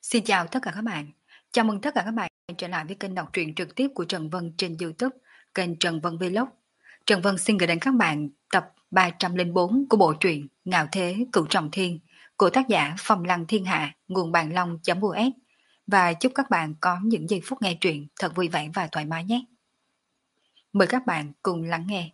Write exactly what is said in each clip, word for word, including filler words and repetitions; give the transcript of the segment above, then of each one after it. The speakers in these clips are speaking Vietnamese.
Xin chào tất cả các bạn. Chào mừng tất cả các bạn quay trở lại với kênh đọc truyện trực tiếp của Trần Vân trên YouTube, kênh Trần Vân Vlog. Trần Vân xin gửi đến các bạn tập ba trăm lẻ bốn của bộ truyện Ngạo Thế Cửu Trọng Thiên của tác giả Phong Lăng Thiên Hạ, nguồn bàn long.us. Và chúc các bạn có những giây phút nghe truyện thật vui vẻ và thoải mái nhé. Mời các bạn cùng lắng nghe.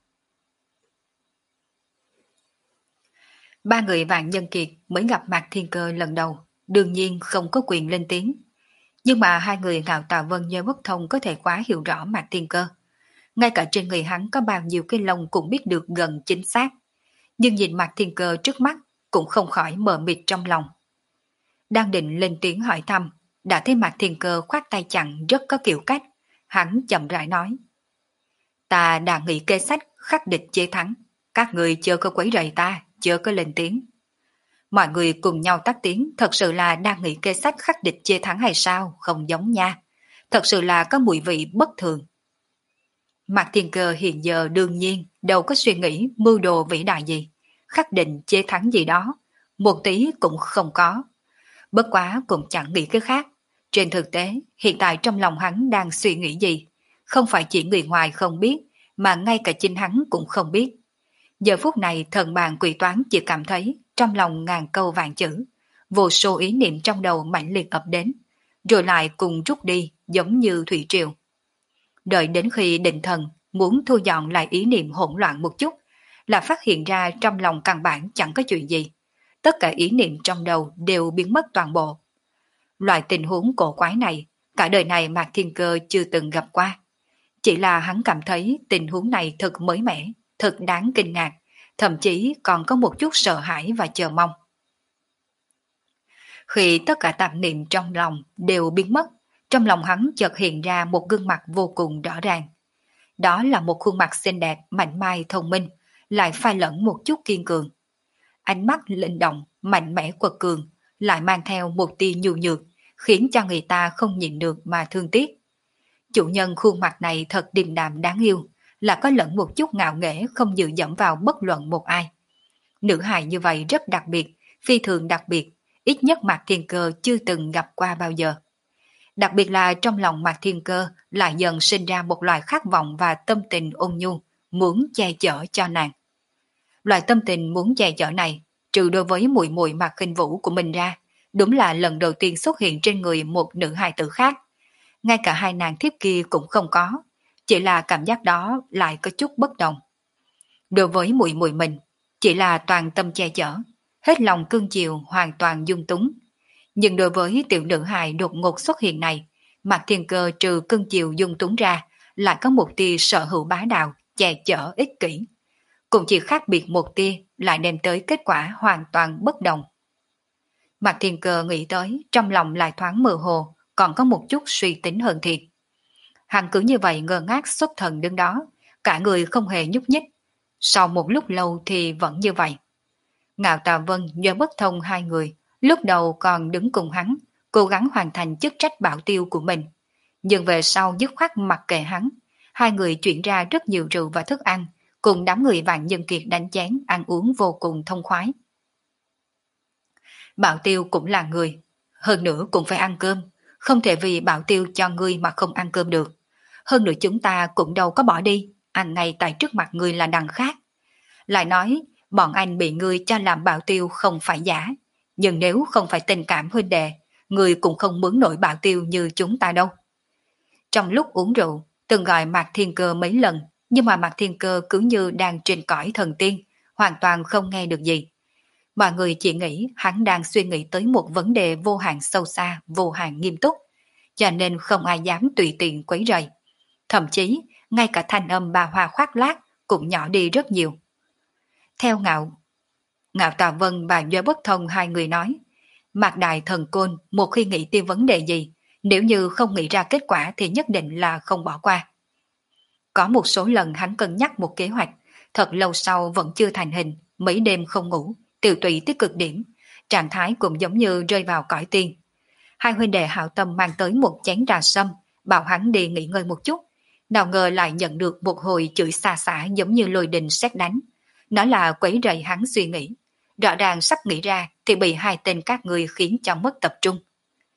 Ba người Vạn Nhân Kiệt mới gặp Mạc Thiên Cơ lần đầu, đương nhiên không có quyền lên tiếng. Nhưng mà hai người Ngạo Tà Vân Nhớ Bất Thông có thể quá hiểu rõ Mạc Thiên Cơ. Ngay cả trên người hắn có bao nhiêu cái lông cũng biết được gần chính xác. Nhưng nhìn Mạc Thiên Cơ trước mắt cũng không khỏi mờ mịt trong lòng. Đang định lên tiếng hỏi thăm, đã thấy Mạc Thiên Cơ khoát tay chặn rất có kiểu cách. Hắn chậm rãi nói: Ta đã nghĩ kế sách khắc địch chế thắng. Các người chưa có quấy rầy ta, chưa có lên tiếng. Mọi người cùng nhau tắt tiếng, thật sự là đang nghĩ kế sách khắc địch chia thắng hay sao, không giống nha. Thật sự là có mùi vị bất thường. Mạc Thiên Cơ hiện giờ đương nhiên đâu có suy nghĩ mưu đồ vĩ đại gì, khắc định chế thắng gì đó, một tí cũng không có. Bất quá cũng chẳng nghĩ cái khác. Trên thực tế, hiện tại trong lòng hắn đang suy nghĩ gì, không phải chỉ người ngoài không biết, mà ngay cả chính hắn cũng không biết. Giờ phút này thần bàn quỷ toán chỉ cảm thấy trong lòng ngàn câu vạn chữ, vô số ý niệm trong đầu mạnh liệt ập đến, rồi lại cùng rút đi giống như thủy triều. Đợi đến khi định thần muốn thu dọn lại ý niệm hỗn loạn một chút, là phát hiện ra trong lòng căn bản chẳng có chuyện gì. Tất cả ý niệm trong đầu đều biến mất toàn bộ. Loại tình huống cổ quái này, cả đời này Mạc Thiên Cơ chưa từng gặp qua. Chỉ là hắn cảm thấy tình huống này thật mới mẻ, thật đáng kinh ngạc, thậm chí còn có một chút sợ hãi và chờ mong. Khi tất cả tạp niệm trong lòng đều biến mất, trong lòng hắn chợt hiện ra một gương mặt vô cùng rõ ràng. Đó là một khuôn mặt xinh đẹp, mạnh mai, thông minh, lại pha lẫn một chút kiên cường. Ánh mắt linh động, mạnh mẽ quật cường, lại mang theo một tia nhu nhược, khiến cho người ta không nhìn được mà thương tiếc. Chủ nhân khuôn mặt này thật điềm đạm đáng yêu, là có lẫn một chút ngạo nghễ không dự dẫm vào bất luận một ai. Nữ hài như vậy rất đặc biệt, phi thường đặc biệt, ít nhất Mạc Thiên Cơ chưa từng gặp qua bao giờ. Đặc biệt là trong lòng Mạc Thiên Cơ lại dần sinh ra một loại khát vọng và tâm tình ôn nhu, muốn che chở cho nàng. Loại tâm tình muốn che chở này, trừ đối với muội muội Mạc Khinh Vũ của mình ra, đúng là lần đầu tiên xuất hiện trên người một nữ hài tử khác. Ngay cả hai nàng thiếp kia cũng không có, chỉ là cảm giác đó lại có chút bất đồng. Đối với muội muội mình, chỉ là toàn tâm che chở, hết lòng cưng chiều, hoàn toàn dung túng. Nhưng đối với tiểu nữ hài đột ngột xuất hiện này, Mạc Thiên Cơ trừ cưng chiều dung túng ra, lại có một tia sở hữu bá đạo, che chở ích kỷ. Cũng chỉ khác biệt một tia, lại đem tới kết quả hoàn toàn bất đồng. Mạc Thiên Cơ nghĩ tới, trong lòng lại thoáng mơ hồ, còn có một chút suy tính hơn thiệt. Hắn cứ như vậy ngơ ngác xuất thần đứng đó, cả người không hề nhúc nhích. Sau một lúc lâu thì vẫn như vậy. Ngạo Tà Vân Nhớ Bất Thông hai người, lúc đầu còn đứng cùng hắn, cố gắng hoàn thành chức trách bảo tiêu của mình. Nhưng về sau dứt khoát mặc kệ hắn, hai người chuyển ra rất nhiều rượu và thức ăn, cùng đám người Vạn Nhân Kiệt đánh chén, ăn uống vô cùng thông khoái. Bảo tiêu cũng là người, hơn nữa cũng phải ăn cơm, không thể vì bảo tiêu cho ngươi mà không ăn cơm được. Hơn nữa chúng ta cũng đâu có bỏ đi, ăn ngay tại trước mặt ngươi là đằng khác. Lại nói, bọn anh bị ngươi cho làm bảo tiêu không phải giả, nhưng nếu không phải tình cảm huynh đệ, ngươi cũng không mướn nổi bảo tiêu như chúng ta đâu. Trong lúc uống rượu, từng gọi Mạc Thiên Cơ mấy lần, nhưng mà Mạc Thiên Cơ cứ như đang trên cõi thần tiên, hoàn toàn không nghe được gì. Mọi người chỉ nghĩ hắn đang suy nghĩ tới một vấn đề vô hạn sâu xa, vô hạn nghiêm túc, cho nên không ai dám tùy tiện quấy rầy. Thậm chí, ngay cả thanh âm bà Hoa khoác lác cũng nhỏ đi rất nhiều. Theo Ngạo, Ngạo Tà Vân và Doa Bất Thông hai người nói, Mạc Đại Thần Côn một khi nghĩ tiêu vấn đề gì, nếu như không nghĩ ra kết quả thì nhất định là không bỏ qua. Có một số lần hắn cân nhắc một kế hoạch, thật lâu sau vẫn chưa thành hình, mấy đêm không ngủ, tiêu tụy tới cực điểm, trạng thái cũng giống như rơi vào cõi tiên. Hai huynh đệ hảo tâm mang tới một chén trà sâm, bảo hắn đi nghỉ ngơi một chút, nào ngờ lại nhận được một hồi chửi xa xả giống như lôi đình sét đánh. Nó là quấy rầy hắn suy nghĩ, rõ ràng sắp nghĩ ra thì bị hai tên các người khiến cho mất tập trung.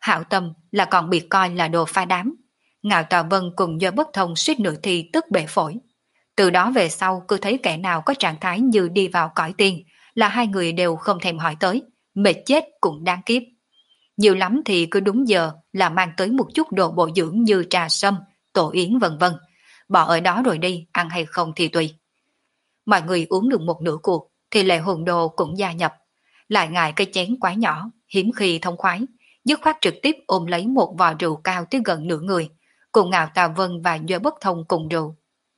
Hảo tâm là còn bị coi là đồ phá đám. Ngạo Tà Vân cùng Do Bất Thông suýt nửa thì tức bể phổi. Từ đó về sau cứ thấy kẻ nào có trạng thái như đi vào cõi tiên là hai người đều không thèm hỏi tới, mệt chết cũng đáng kiếp. Nhiều lắm thì cứ đúng giờ là mang tới một chút đồ bổ dưỡng như trà sâm, tổ yến vân vân. Bỏ ở đó rồi đi, ăn hay không thì tùy. Mọi người uống được một nửa cuộc thì Lệ Hồn Đồ cũng gia nhập. Lại ngại cái chén quá nhỏ, hiếm khi thông khoái, dứt khoát trực tiếp ôm lấy một vò rượu cao tới gần nửa người, cùng Ngạo Tà Vân và Do Bất Thông cùng rượu.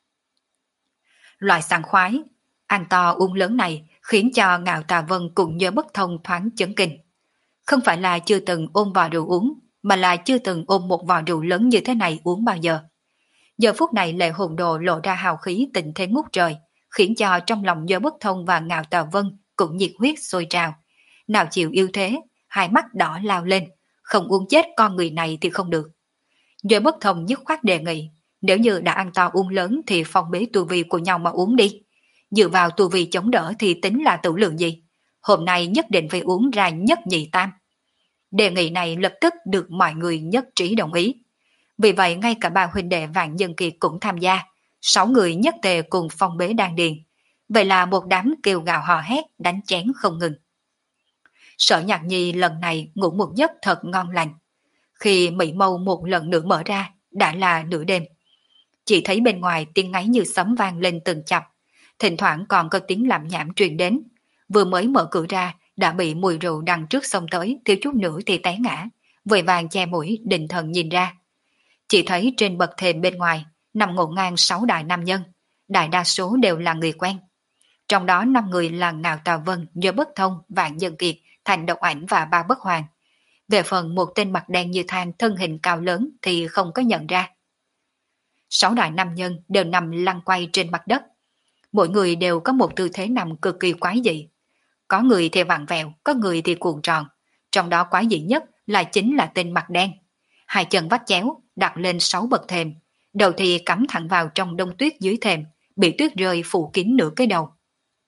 Loại sảng khoái, ăn to uống lớn này khiến cho Ngạo Tà Vân cùng Do Bất Thông thoáng chấn kinh. Không phải là chưa từng ôm vò rượu uống, mà là chưa từng ôm một vò rượu lớn như thế này uống bao giờ. Giờ phút này Lệ Hồn Đồ lộ ra hào khí tình thế ngút trời, khiến cho trong lòng Do Bất Thông và Ngạo Tà Vân cũng nhiệt huyết sôi trào. Nào chịu yêu thế, hai mắt đỏ lao lên, không uống chết con người này thì không được. Do Bất Thông dứt khoát đề nghị, nếu như đã ăn to uống lớn thì phong bế tu vi của nhau mà uống đi. Dựa vào tu vi chống đỡ thì tính là tử lượng gì? Hôm nay nhất định phải uống ra nhất nhị tam. Đề nghị này lập tức được mọi người nhất trí đồng ý. Vì vậy ngay cả ba huynh đệ Vạn Nhân Kiệt cũng tham gia, sáu người nhất tề cùng phong bế đan điền. Vậy là một đám kêu gào hò hét đánh chén không ngừng. Sở Nhạc Nhi lần này ngủ một giấc thật ngon lành. Khi Mỹ Mâu một lần nữa mở ra, đã là nửa đêm. Chỉ thấy bên ngoài tiếng ngáy như sấm vang lên từng chập, thỉnh thoảng còn có tiếng lẩm nhẩm truyền đến. Vừa mới mở cửa ra, đã bị mùi rượu đằng trước xông tới, thiếu chút nữa thì té ngã, vội vàng che mũi định thần nhìn ra. Chỉ thấy trên bậc thềm bên ngoài nằm ngổn ngang sáu đại nam nhân, đại đa số đều là người quen. Trong đó năm người là Ngạo Tà Vân, Do Bất Thông, Vạn Nhân Kiệt, Thành Độc Ảnh và Ba Bất Hoàng. Về phần một tên mặt đen như than thân hình cao lớn thì không có nhận ra. Sáu đại nam nhân đều nằm lăn quay trên mặt đất. Mỗi người đều có một tư thế nằm cực kỳ quái dị. Có người thì vặn vẹo, có người thì cuộn tròn. Trong đó quái dị nhất là chính là tên mặt đen. Hai chân vắt chéo, đặt lên sáu bậc thềm. Đầu thì cắm thẳng vào trong đông tuyết dưới thềm, bị tuyết rơi phủ kín nửa cái đầu.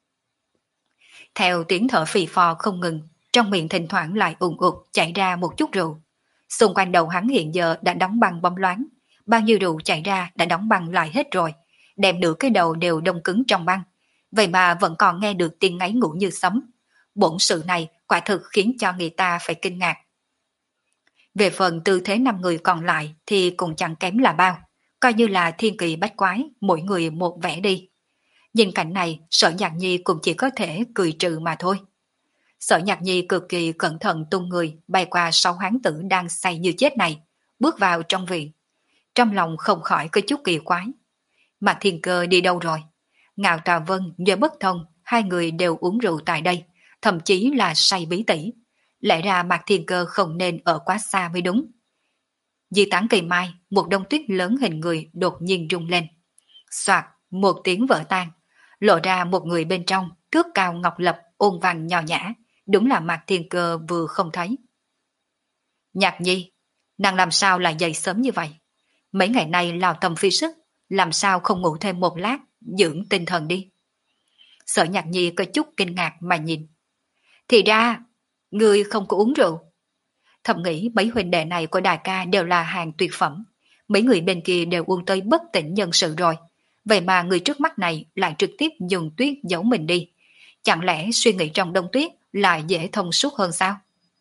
Theo tiếng thở phì phò không ngừng, trong miệng thỉnh thoảng lại ùn ụt chảy ra một chút rượu. Xung quanh đầu hắn hiện giờ đã đóng băng bóng loáng, bao nhiêu rượu chảy ra đã đóng băng lại hết rồi, đem nửa cái đầu đều đông cứng trong băng. Vậy mà vẫn còn nghe được tiếng ngáy ngủ như sấm. Bổn sự này quả thực khiến cho người ta phải kinh ngạc. Về phần tư thế năm người còn lại thì cũng chẳng kém là bao, coi như là thiên kỳ bách quái, mỗi người một vẻ đi. Nhìn cảnh này, Sở Nhạc Nhi cũng chỉ có thể cười trừ mà thôi. Sở Nhạc Nhi cực kỳ cẩn thận tung người bay qua sáu hán tử đang say như chết này, bước vào trong viện. Trong lòng không khỏi có chút kỳ quái. Mạc Thiên Cơ đi đâu rồi? Ngạo Tà Vân, Do Bất Thông, hai người đều uống rượu tại đây, thậm chí là say bí tỉ. Lẽ ra Mạc Thiên Cơ không nên ở quá xa mới đúng. Di tán cây mai, một đông tuyết lớn hình người đột nhiên rung lên. Soạt, một tiếng vỡ tan, lộ ra một người bên trong, thước cao ngọc lập, ôn văn nho nhã, đúng là Mạc Thiên Cơ vừa không thấy. Nhạc Nhi, nàng làm sao lại dậy sớm như vậy? Mấy ngày nay lao tâm phi sức, làm sao không ngủ thêm một lát, dưỡng tinh thần đi. Sở Nhạc Nhi có chút kinh ngạc mà nhìn. Thì ra, ngươi không có uống rượu. Thầm nghĩ mấy huynh đệ này của đại ca đều là hàng tuyệt phẩm. Mấy người bên kia đều uống tới bất tỉnh nhân sự rồi. Vậy mà người trước mắt này lại trực tiếp dùng tuyết giấu mình đi. Chẳng lẽ suy nghĩ trong đông tuyết lại dễ thông suốt hơn sao?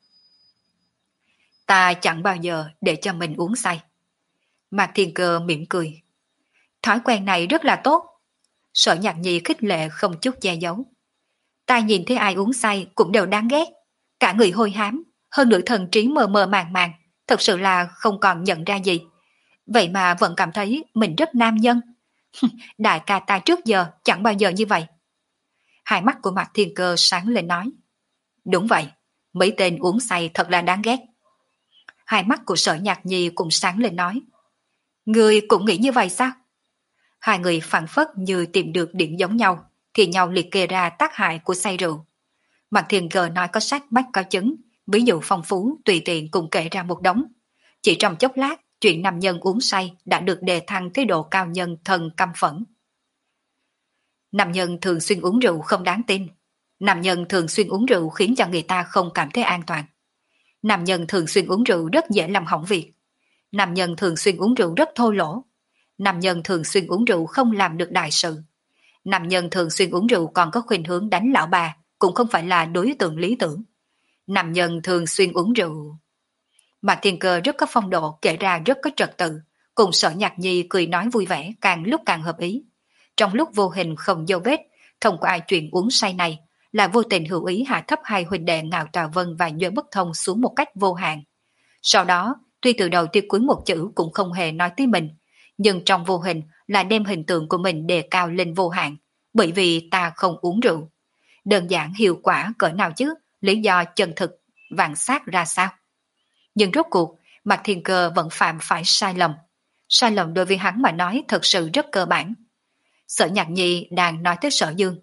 Ta chẳng bao giờ để cho mình uống say. Mạc Thiên Cơ mỉm cười. Thói quen này rất là tốt. Sở Nhạc Nhi khích lệ không chút che giấu. Ta nhìn thấy ai uống say cũng đều đáng ghét. Cả người hôi hám, hơn nữa thần trí mờ mờ màng màng, thật sự là không còn nhận ra gì. Vậy mà vẫn cảm thấy mình rất nam nhân. Đại ca ta trước giờ chẳng bao giờ như vậy. Hai mắt của Mạc Thiên Cơ sáng lên nói. Đúng vậy, mấy tên uống say thật là đáng ghét. Hai mắt của Sở Nhạc Nhi cũng sáng lên nói. Ngươi cũng nghĩ như vậy sao? Hai người phản phất như tìm được điểm giống nhau, thì nhau liệt kê ra tác hại của say rượu. Mạc Thiên Cơ nói có sách mách có chứng, ví dụ phong phú tùy tiện cùng kể ra một đống. Chỉ trong chốc lát, chuyện nam nhân uống say đã được đề thăng tới độ cao nhân thần căm phẫn. Nam nhân thường xuyên uống rượu không đáng tin. Nam nhân thường xuyên uống rượu khiến cho người ta không cảm thấy an toàn. Nam nhân thường xuyên uống rượu rất dễ làm hỏng việc. Nam nhân thường xuyên uống rượu rất thô lỗ. Nam nhân thường xuyên uống rượu không làm được đại sự. Nam nhân thường xuyên uống rượu còn có khuynh hướng đánh lão bà, cũng không phải là đối tượng lý tưởng. Nam nhân thường xuyên uống rượu. Mạc Thiên Cơ rất có phong độ, kể ra rất có trật tự, cùng Sở Nhạc Nhi cười nói vui vẻ, càng lúc càng hợp ý. Trong lúc vô hình không dấu vết, thông qua chuyện uống say này, là vô tình hữu ý hạ thấp hai huynh đệ Ngạo Tà Vân và Nhuệ Bất Thông xuống một cách vô hạn. Sau đó, tuy từ đầu tới cuối một chữ cũng không hề nói tới mình, nhưng trong vô hình là đem hình tượng của mình đề cao lên vô hạn, bởi vì ta không uống rượu. Đơn giản hiệu quả cỡ nào chứ, lý do chân thực, vạn sát ra sao? Nhưng rốt cuộc, Mạc Thiên Cơ vẫn phạm phải sai lầm. Sai lầm đối với hắn mà nói thật sự rất cơ bản. Sở Nhạc Nhi đang nói tới Sở Dương.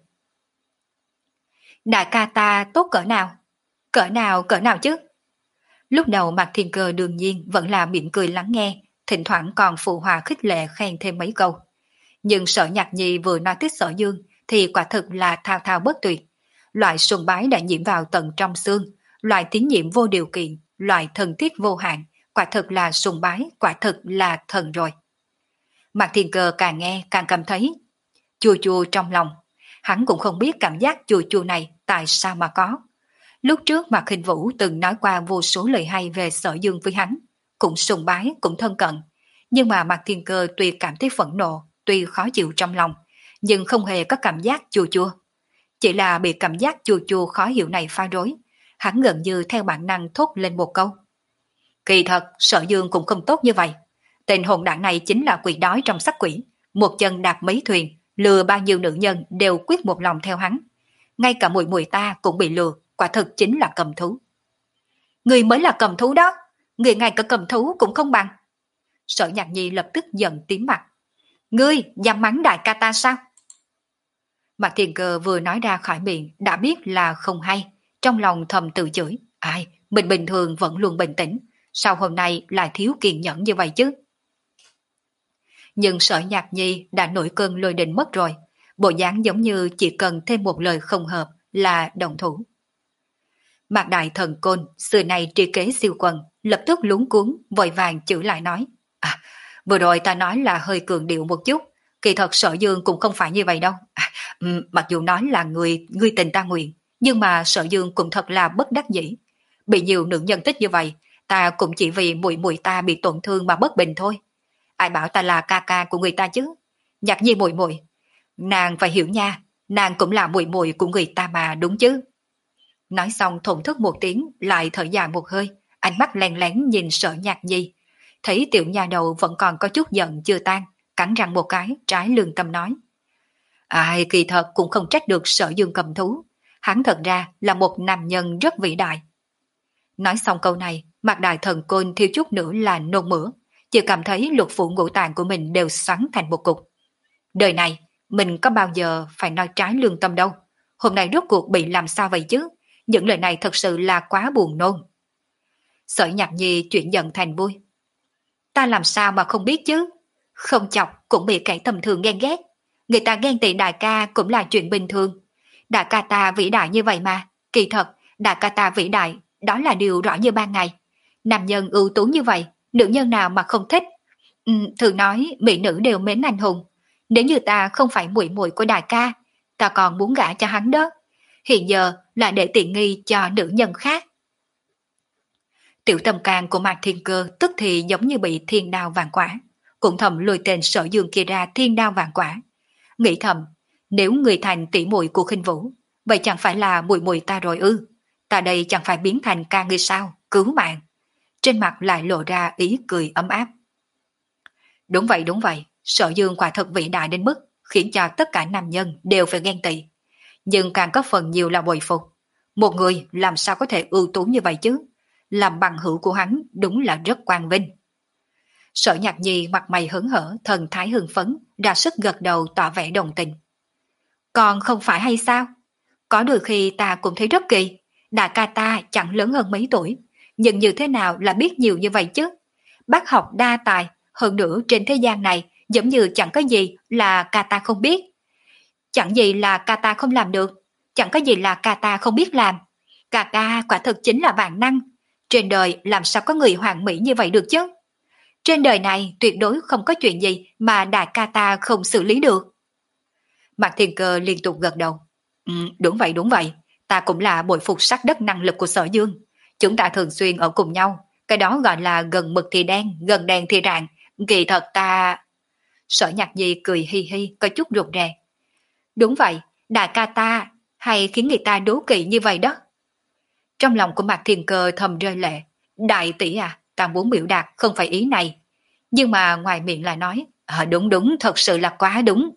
Đại ca ta tốt cỡ nào? Cỡ nào cỡ nào chứ? Lúc đầu Mạc Thiên Cơ đương nhiên vẫn là mỉm cười lắng nghe, thỉnh thoảng còn phụ hòa khích lệ khen thêm mấy câu. Nhưng Sở Nhạc Nhi vừa nói tới Sở Dương thì quả thực là thao thao bất tuyệt. Loại sùng bái đã nhiễm vào tận trong xương, loại tín nhiệm vô điều kiện, loại thần thiết vô hạn, quả thực là sùng bái, quả thực là thần rồi. Mạc Thiên Cơ càng nghe càng cảm thấy chua chua trong lòng. Hắn cũng không biết cảm giác chua chua này tại sao mà có. Lúc trước Mạc Khinh Vũ từng nói qua vô số lời hay về Sở Dương với hắn, cũng sùng bái, cũng thân cận. Nhưng mà Mạc Thiên Cơ tuy cảm thấy phẫn nộ, tuy khó chịu trong lòng, nhưng không hề có cảm giác chua chua. Chỉ là bị cảm giác chua chua khó hiểu này pha rối, hắn gần như theo bản năng thốt lên một câu. Kỳ thật, Sở Dương cũng không tốt như vậy. Tên hồn đảng này chính là quỷ đói trong sắc quỷ, một chân đạp mấy thuyền, lừa bao nhiêu nữ nhân đều quyết một lòng theo hắn. Ngay cả muội muội ta cũng bị lừa, quả thực chính là cầm thú. Người mới là cầm thú đó, người ngay cả cầm thú cũng không bằng. Sở Nhạc Nhi lập tức giận tím mặt. Ngươi dám mắng đại ca ta sao? Mạc Thiên Cơ vừa nói ra khỏi miệng đã biết là không hay, trong lòng thầm tự chửi. Ai, mình bình thường vẫn luôn bình tĩnh, sao hôm nay lại thiếu kiên nhẫn như vậy chứ? Nhưng Sở Nhạc Nhi đã nổi cơn lôi đình mất rồi, bộ dáng giống như chỉ cần thêm một lời không hợp là động thủ. Mạc Đại Thần Côn, xưa nay tri kế siêu quần, lập tức luống cuống, vội vàng chửi lại nói. À, vừa rồi ta nói là hơi cường điệu một chút, kỳ thật Sở Dương cũng không phải như vậy đâu. À, um, mặc dù nói là người, người tình ta nguyện, nhưng mà Sở Dương cũng thật là bất đắc dĩ. Bị nhiều nữ nhân thích như vậy, ta cũng chỉ vì muội muội ta bị tổn thương mà bất bình thôi. Ai bảo ta là ca ca của người ta chứ? Nhạc Nhi muội muội, nàng phải hiểu nha, nàng cũng là muội muội của người ta mà, đúng chứ? Nói xong thổn thức một tiếng, lại thở dài một hơi, ánh mắt lén lén nhìn Sở Nhạc Nhi. Thấy tiểu nha đầu vẫn còn có chút giận chưa tan, cắn răng một cái, trái lương tâm nói. Ai, kỳ thật cũng không trách được Sở Dương cầm thú, hắn thật ra là một nam nhân rất vĩ đại. Nói xong câu này, Mạc Đại Thần Côn thiếu chút nữa là nôn mửa, chỉ cảm thấy lục phủ ngũ tạng của mình đều xoắn thành một cục. Đời này, mình có bao giờ phải nói trái lương tâm đâu, hôm nay rốt cuộc bị làm sao vậy chứ? Những lời này thật sự là quá buồn nôn. Sở Nhạc Nhi chuyển giận thành vui. Ta làm sao mà không biết chứ? Không chọc cũng bị kẻ tầm thường ghen ghét. Người ta ghen tị đại ca cũng là chuyện bình thường. Đại ca ta vĩ đại như vậy mà. Kỳ thật, đại ca ta vĩ đại, đó là điều rõ như ban ngày. Nam nhân ưu tú như vậy, nữ nhân nào mà không thích? Ừ, thường nói mỹ nữ đều mến anh hùng. Nếu như ta không phải muội muội của đại ca, ta còn muốn gả cho hắn đó. Hiện giờ là để tiện nghi cho nữ nhân khác. Tiểu tâm can của Mạc Thiên Cơ tức thì giống như bị thiên đao vạn quả, cũng thầm lôi tên Sở Dương kia ra thiên đao vạn quả. Nghĩ thầm, nếu người thành tỷ muội của Khinh Vũ, vậy chẳng phải là muội muội ta rồi ư? Ta đây chẳng phải biến thành ca ngươi sao? Cứu mạng. Trên mặt lại lộ ra ý cười ấm áp. Đúng vậy, đúng vậy, Sở Dương quả thật vĩ đại đến mức khiến cho tất cả nam nhân đều phải ghen tị. Nhưng càng có phần nhiều là bội phục. Một người làm sao có thể ưu tú như vậy chứ? Làm bằng hữu của hắn đúng là rất quang vinh. Sở Nhạc Nhi mặt mày hớn hở, thần thái hưng phấn, ra sức gật đầu tỏ vẻ đồng tình. Còn không phải hay sao? Có đôi khi ta cũng thấy rất kỳ. Đại ca ta chẳng lớn hơn mấy tuổi, nhưng như thế nào là biết nhiều như vậy chứ? Bác học đa tài, hơn nữa trên thế gian này giống như chẳng có gì là ca ta không biết. Chẳng gì là ca ta không làm được, chẳng có gì là ca ta không biết làm. Ca ca quả thực chính là vạn năng, Trên đời làm sao có người hoàn mỹ như vậy được chứ? Trên đời này tuyệt đối không có chuyện gì mà đại ca ta không xử lý được. Mạc Thiên Cơ liên tục gật đầu. Ừ, đúng vậy đúng vậy, ta cũng là bội phục sắc đất năng lực của Sở Dương. Chúng ta thường xuyên ở cùng nhau, cái đó gọi là gần mực thì đen, gần đèn thì rạng. Kỳ thật ta... Sở Nhạc Nhi cười hi hi, có chút rụt rè. Đúng vậy, đại ca ta hay khiến người ta đố kỵ như vậy đó. Trong lòng của Mạc Thiên Cơ thầm rơi lệ. Đại tỷ à, ta muốn biểu đạt không phải ý này. Nhưng mà ngoài miệng lại nói, à, đúng đúng, thật sự là quá đúng.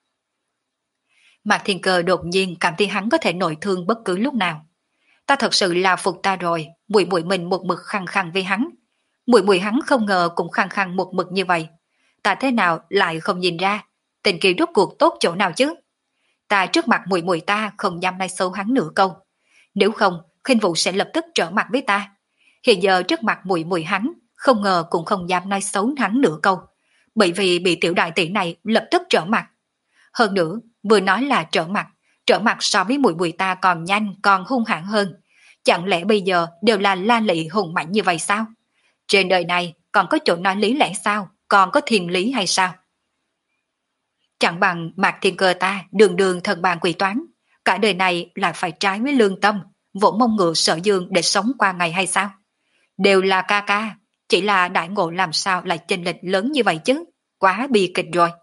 Mạc Thiên Cơ đột nhiên cảm thấy hắn có thể nội thương bất cứ lúc nào. Ta thật sự là phục ta rồi, muội muội mình một mực khăng khăng với hắn. Muội muội hắn không ngờ cũng khăng khăng một mực như vậy. Ta thế nào lại không nhìn ra, tình kỳ rốt cuộc tốt chỗ nào chứ? Ta trước mặt muội muội ta không dám nói xấu hắn nửa câu. Nếu không, Khinh Vũ sẽ lập tức trở mặt với ta. Hiện giờ trước mặt muội muội hắn, không ngờ cũng không dám nói xấu hắn nửa câu, bởi vì bị tiểu đại tỷ này lập tức trở mặt. Hơn nữa, vừa nói là trở mặt, trở mặt so với muội muội ta còn nhanh, còn hung hãn hơn. Chẳng lẽ bây giờ đều là la lị hùng mạnh như vậy sao? Trên đời này còn có chỗ nói lý lẽ sao? Còn có thiên lý hay sao? Chẳng bằng Mạc Thiên Cơ ta đường đường thần bàn quỷ toán, cả đời này lại phải trái với lương tâm, vỗ mông ngựa Sở Dương để sống qua ngày hay sao? Đều là ca ca, chỉ là đại ngộ làm sao lại chênh lệch lớn như vậy chứ? Quá bi kịch rồi.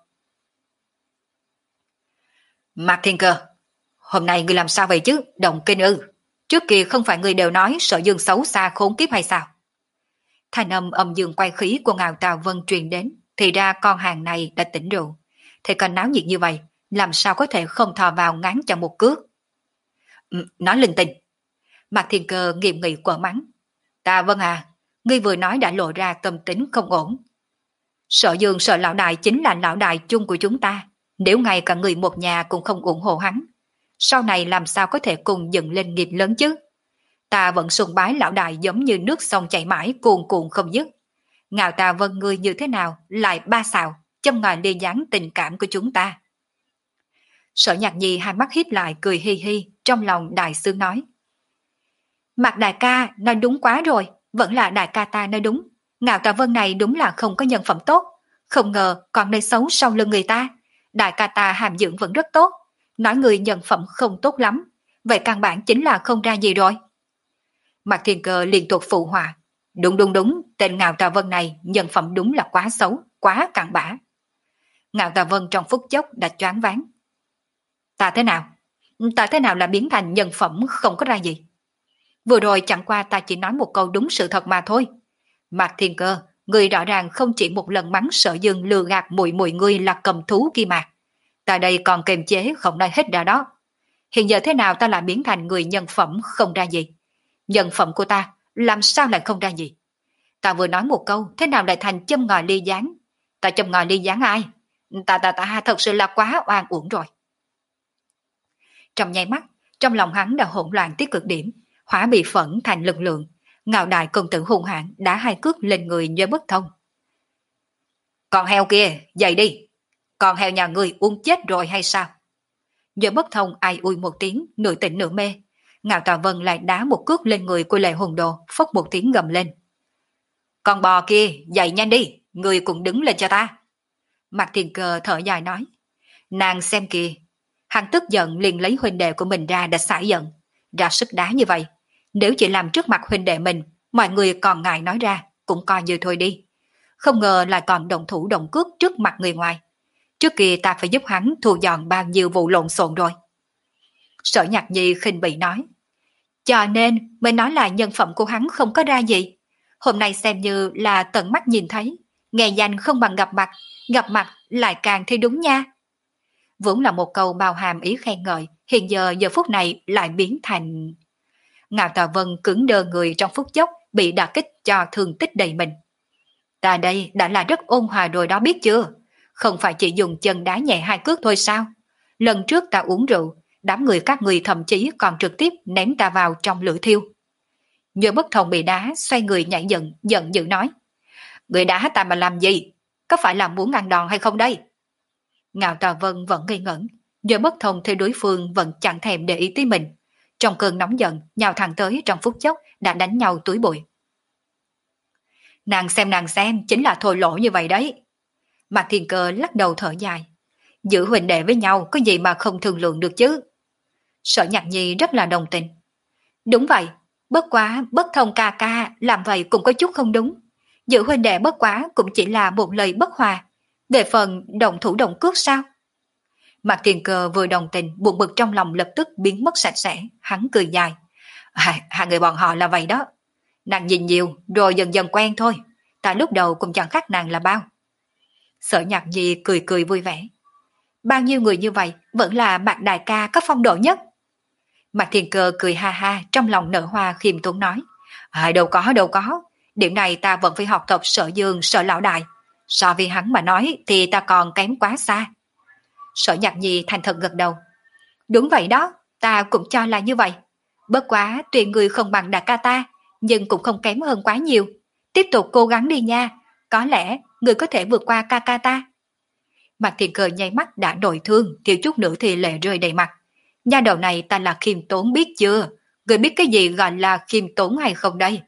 Mạc Thiên Cơ, hôm nay ngươi làm sao vậy chứ? Đồng kinh ư? Trước kia không phải ngươi đều nói Sở Dương xấu xa khốn kiếp hay sao? Thanh âm âm dương quay khí của Ngạo Tào Vân truyền đến, thì ra con hàng này đã tỉnh rượu. Thì còn náo nhiệt như vậy, làm sao có thể không thò vào ngán cho một cước? Ừ, nói linh tinh. Mạc Thiên Cơ nghiêm nghị quở mắng. Ta Vân à, ngươi vừa nói đã lộ ra tâm tính không ổn. Sở Dương Sở lão đại chính là lão đại chung của chúng ta, nếu ngay cả người một nhà cũng không ủng hộ hắn, sau này làm sao có thể cùng dựng lên nghiệp lớn chứ? Ta vẫn sùng bái lão đại giống như nước sông chảy mãi cuồn cuộn không dứt. Ngạo ta Vân ngươi như thế nào lại ba xào châm ngòi ly gián tình cảm của chúng ta? Sở Nhạc Nhi hai mắt híp lại cười hi hi, trong lòng đại sướng nói. Mạc đại ca nói đúng quá rồi, vẫn là đại ca ta nói đúng. Ngạo Tạ Vân này đúng là không có nhân phẩm tốt, không ngờ còn nơi xấu sau lưng người ta. Đại ca ta hàm dưỡng vẫn rất tốt, nói người nhân phẩm không tốt lắm, vậy căn bản chính là không ra gì rồi. Mạc Thiên Cơ liên tục phụ họa. Đúng đúng đúng, tên Ngạo Tạ Vân này nhân phẩm đúng là quá xấu, quá cặn bã. Ngạo Tạ Vân trong phút chốc đã choáng váng. Ta thế nào? Ta thế nào là biến thành nhân phẩm không có ra gì? Vừa rồi chẳng qua ta chỉ nói một câu đúng sự thật mà thôi. Mạc Thiên Cơ, người rõ ràng không chỉ một lần mắng Sở Dương lừa gạt mùi mùi ngươi là cầm thú kia mà. Ta đây còn kiềm chế không nói hết ra đó. Hiện giờ thế nào ta lại biến thành người nhân phẩm không ra gì? Nhân phẩm của ta làm sao lại không ra gì? Ta vừa nói một câu, thế nào lại thành châm ngòi ly gián? Ta châm ngòi ly gián ai? Ta ta ta thật sự là quá oan uổng rồi. Trong nháy mắt, trong lòng hắn đã hỗn loạn tới cực điểm, hóa bị phẫn thành lực lượng. Ngạo đại công tử hung hãn đã hai cước lên người Nhớ Bất Thông. Con heo kia, dậy đi. Con heo nhà ngươi uống chết rồi hay sao? Nhớ Bất Thông ai ui một tiếng, nửa tỉnh nửa mê. Ngạo Tà Vân lại đá một cước lên người của Lệ Hùng Đồ, phốc một tiếng gầm lên. Con bò kia, dậy nhanh đi, ngươi cũng đứng lên cho ta. Mạc Thiên Cơ thở dài nói. Nàng xem kìa. Hắn tức giận liền lấy huynh đệ của mình ra đã xả giận. Ra sức đá như vậy. Nếu chỉ làm trước mặt huynh đệ mình, mọi người còn ngại nói ra, cũng coi như thôi đi. Không ngờ lại còn động thủ động cước trước mặt người ngoài. Trước kia ta phải giúp hắn thu dọn bao nhiêu vụ lộn xộn rồi. Sở Nhạc Nhi khinh bỉ nói. Cho nên mới nói là nhân phẩm của hắn không có ra gì. Hôm nay xem như là tận mắt nhìn thấy. Nghe danh không bằng gặp mặt, gặp mặt lại càng thấy đúng nha. Vốn là một câu bao hàm ý khen ngợi, hiện giờ giờ phút này lại biến thành... Ngạo Tà Vân cứng đơ người trong phút chốc, bị đả kích cho thương tích đầy mình. Ta đây đã là rất ôn hòa rồi đó biết chưa? Không phải chỉ dùng chân đá nhẹ hai cước thôi sao? Lần trước ta uống rượu, đám người các người thậm chí còn trực tiếp ném ta vào trong lửa thiêu. Nhớ Bất Thông bị đá, xoay người nhảy giận, giận dữ nói. Người đá ta mà làm gì? Có phải là muốn ăn đòn hay không đây? Ngạo Tà Vân vẫn ngây ngẩn, Nhớ Bất Thông theo đối phương vẫn chẳng thèm để ý tới mình. Trong cơn nóng giận, nhào thẳng tới trong phút chốc đã đánh nhau túi bụi. Nàng xem nàng xem, chính là thô lỗ như vậy đấy. Mạc Thiên Cơ lắc đầu thở dài. Giữ huynh đệ với nhau có gì mà không thương lượng được chứ. Sở Nhạc Nhi rất là đồng tình. Đúng vậy, bất quá bất thông ca ca làm vậy cũng có chút không đúng. Giữ huynh đệ bất quá cũng chỉ là một lời bất hòa. Về phần động thủ động cước sao? Mạc Thiên Cơ vừa đồng tình, buồn bực trong lòng lập tức biến mất sạch sẽ, hắn cười dài. À, hai người bọn họ là vậy đó. Nàng nhìn nhiều rồi dần dần quen thôi. Ta lúc đầu cũng chẳng khác nàng là bao. Sở Nhạc Nhi cười cười vui vẻ. Bao nhiêu người như vậy vẫn là Mạc đại ca có phong độ nhất. Mạc Thiên Cơ cười ha ha, trong lòng nở hoa khiêm tốn nói. À, đâu có đâu có. Điểm này ta vẫn phải học tập Sở Dương, Sở lão đại. So với hắn mà nói thì ta còn kém quá xa. Sở Nhạc Nhi thành thật gật đầu. Đúng vậy đó, ta cũng cho là như vậy. Bất quá tuy người không bằng đại ca ta, nhưng cũng không kém hơn quá nhiều. Tiếp tục cố gắng đi nha, có lẽ người có thể vượt qua ca ca ta. Mạc Thiên Cơ nháy mắt đã đổi thương, thiếu chút nữa thì lệ rơi đầy mặt. Nha đầu này ta là khiêm tốn biết chưa? Người biết cái gì gọi là khiêm tốn hay không đây?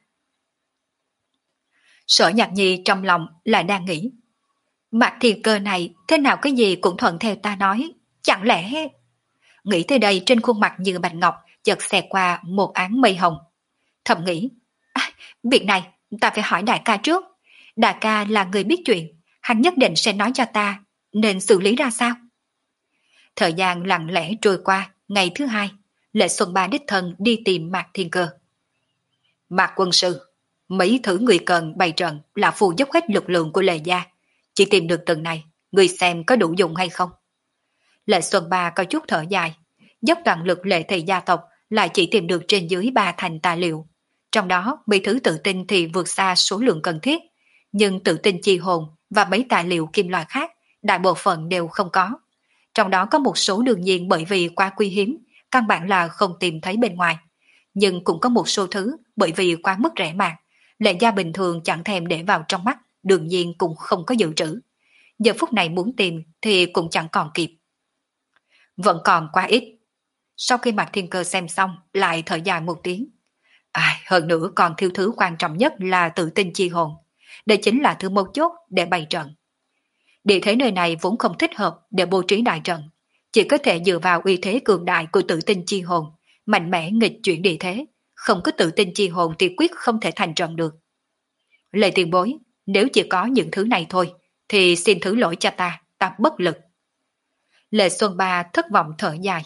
Sở Nhạc Nhi trong lòng lại đang nghĩ. Mạc Thiên Cơ này thế nào cái gì cũng thuận theo ta nói, chẳng lẽ... Nghĩ tới đây trên khuôn mặt như bạch ngọc chợt xẹt qua một áng mây hồng. Thầm nghĩ, à, việc này ta phải hỏi đại ca trước. Đại ca là người biết chuyện, hắn nhất định sẽ nói cho ta nên xử lý ra sao. Thời gian lặng lẽ trôi qua, ngày thứ hai, Lệ Xuân Ba đích thân đi tìm Mạc Thiên Cơ. Mạc quân sư, mấy thứ người cần bày trận là phù dốc hết lực lượng của Lệ gia. Chỉ tìm được từng này, người xem có đủ dùng hay không? Lệ Xuân Ba có chút thở dài, dốc toàn lực Lệ thị gia tộc lại chỉ tìm được trên dưới ba thành tài liệu. Trong đó, mấy thứ tự tin thì vượt xa số lượng cần thiết, nhưng tự tin chi hồn và mấy tài liệu kim loại khác, đại bộ phận đều không có. Trong đó có một số đương nhiên bởi vì quá quý hiếm, căn bản là không tìm thấy bên ngoài. Nhưng cũng có một số thứ bởi vì quá mức rẻ mạt, Lệ gia bình thường chẳng thèm để vào trong mắt, đương nhiên cũng không có dự trữ. Giờ phút này muốn tìm thì cũng chẳng còn kịp. Vẫn còn quá ít. Sau khi Mạc Thiên Cơ xem xong, lại thở dài một tiếng. À, hơn nữa còn thiếu thứ quan trọng nhất là tự tin chi hồn. Đây chính là thứ mấu chốt để bày trận. Địa thế nơi này vốn không thích hợp để bố trí đại trận. Chỉ có thể dựa vào uy thế cường đại của tự tin chi hồn, mạnh mẽ nghịch chuyển địa thế. Không có tự tin chi hồn thì quyết không thể thành trận được. Lệ tiền bối, nếu chỉ có những thứ này thôi, thì xin thứ lỗi cho ta, ta bất lực. Lệ Xuân Ba thất vọng thở dài.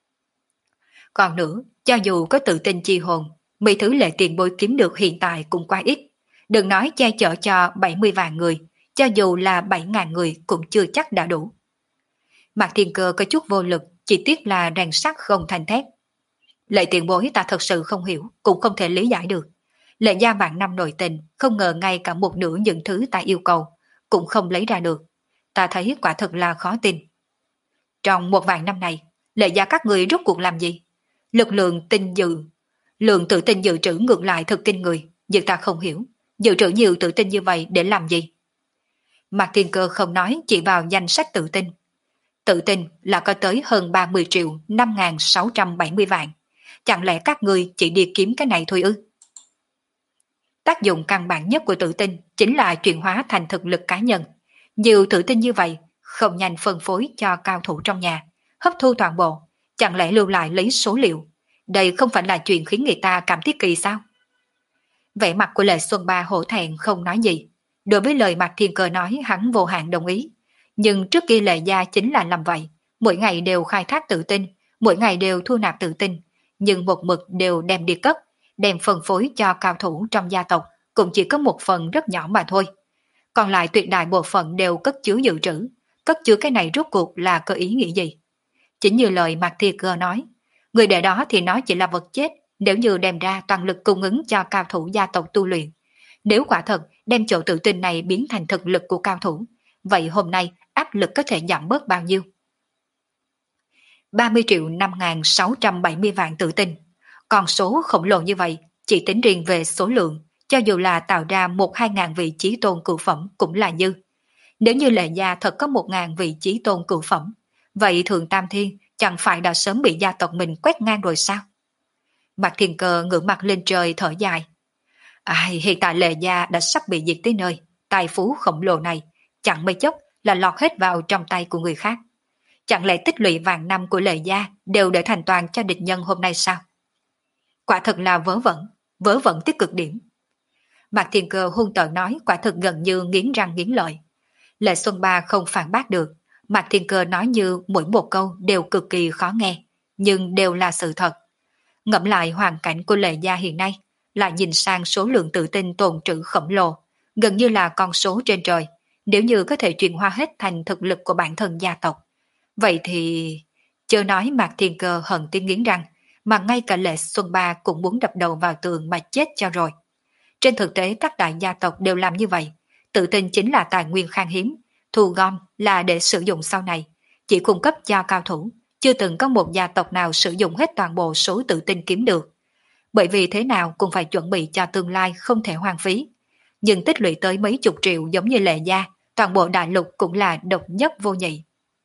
Còn nữa, cho dù có tự tin chi hồn, mấy thứ Lệ tiền bối kiếm được hiện tại cũng quá ít. Đừng nói che chở cho bảy mươi vạn người, cho dù là bảy ngàn người cũng chưa chắc đã đủ. Mạc Thiên Cơ có chút vô lực, chỉ tiếc là rèn sắt không thành thép. Lệ tiền bối ta thật sự không hiểu, cũng không thể lý giải được. Lệ gia vạn năm nội tình, không ngờ ngay cả một nửa những thứ ta yêu cầu, cũng không lấy ra được. Ta thấy quả thật là khó tin. Trong một vạn năm này, Lệ gia các người rốt cuộc làm gì? Lực lượng tinh dự, lượng tự tin dự trữ ngược lại thật kinh người, nhưng ta không hiểu, dự trữ nhiều tự tin như vậy để làm gì? Mạc Thiên Cơ không nói, chỉ vào danh sách tự tin. Tự tin là có tới hơn ba mươi triệu năm nghìn sáu trăm bảy mươi vạn. Chẳng lẽ các người chỉ đi kiếm cái này thôi ư? Tác dụng căn bản nhất của tự tin chính là chuyển hóa thành thực lực cá nhân. Nhiều tự tin như vậy, không nhanh phân phối cho cao thủ trong nhà, hấp thu toàn bộ, chẳng lẽ lưu lại lấy số liệu. Đây không phải là chuyện khiến người ta cảm thấy kỳ sao? Vẻ mặt của Lệ Xuân Ba hổ thẹn không nói gì. Đối với lời Mạc Thiên Cơ nói hắn vô hạn đồng ý. Nhưng trước kia Lệ gia chính là làm vậy, mỗi ngày đều khai thác tự tin, mỗi ngày đều thu nạp tự tin, nhưng một mực đều đem đi cất, đem phân phối cho cao thủ trong gia tộc cũng chỉ có một phần rất nhỏ mà thôi. Còn lại tuyệt đại bộ phận đều cất chứa dự trữ, cất chứa cái này rốt cuộc là có ý nghĩa gì? Chính như lời Mạc Thiên Cơ nói, người để đó thì nó chỉ là vật chết, nếu như đem ra toàn lực cung ứng cho cao thủ gia tộc tu luyện. Nếu quả thật đem chỗ tự tin này biến thành thực lực của cao thủ, vậy hôm nay áp lực có thể giảm bớt bao nhiêu? ba mươi triệu năm nghìn sáu trăm bảy mươi vạn tự tin. Con số khổng lồ như vậy, chỉ tính riêng về số lượng, cho dù là tạo ra một hai ngàn vị chí tôn cửu phẩm cũng là dư. Nếu như Lệ gia thật có một ngàn vị chí tôn cửu phẩm, vậy Thượng Tam Thiên chẳng phải đã sớm bị gia tộc mình quét ngang rồi sao? Mạc Thiên Cơ ngửa mặt lên trời thở dài. Ai, hiện tại Lệ Gia đã sắp bị diệt tới nơi, tài phú khổng lồ này, chẳng mấy chốc là lọt hết vào trong tay của người khác. Chẳng lẽ tích lũy vàng năm của Lệ Gia đều để thành toàn cho địch nhân hôm nay sao? Quả thật là vớ vẩn, vớ vẩn tới cực điểm. Mạc Thiên Cơ hung tợn nói, quả thực gần như nghiến răng nghiến lợi. Lệ Xuân Ba không phản bác được, Mạc Thiên Cơ nói như mỗi một câu đều cực kỳ khó nghe, nhưng đều là sự thật. Ngẫm lại hoàn cảnh của Lệ Gia hiện nay, lại nhìn sang số lượng tự tin tồn trữ khổng lồ, gần như là con số trên trời, nếu như có thể chuyển hóa hết thành thực lực của bản thân gia tộc. Vậy thì... Chớ nói Mạc Thiên Cơ hận tiếng nghiến răng, mà ngay cả Lệ Xuân Ba cũng muốn đập đầu vào tường mà chết cho rồi. Trên thực tế các đại gia tộc đều làm như vậy, tự tin chính là tài nguyên khan hiếm, thu gom là để sử dụng sau này, chỉ cung cấp cho cao thủ, chưa từng có một gia tộc nào sử dụng hết toàn bộ số tự tin kiếm được. Bởi vì thế nào cũng phải chuẩn bị cho tương lai không thể hoang phí. Nhưng tích lũy tới mấy chục triệu giống như Lệ Gia, toàn bộ đại lục cũng là độc nhất vô nhị.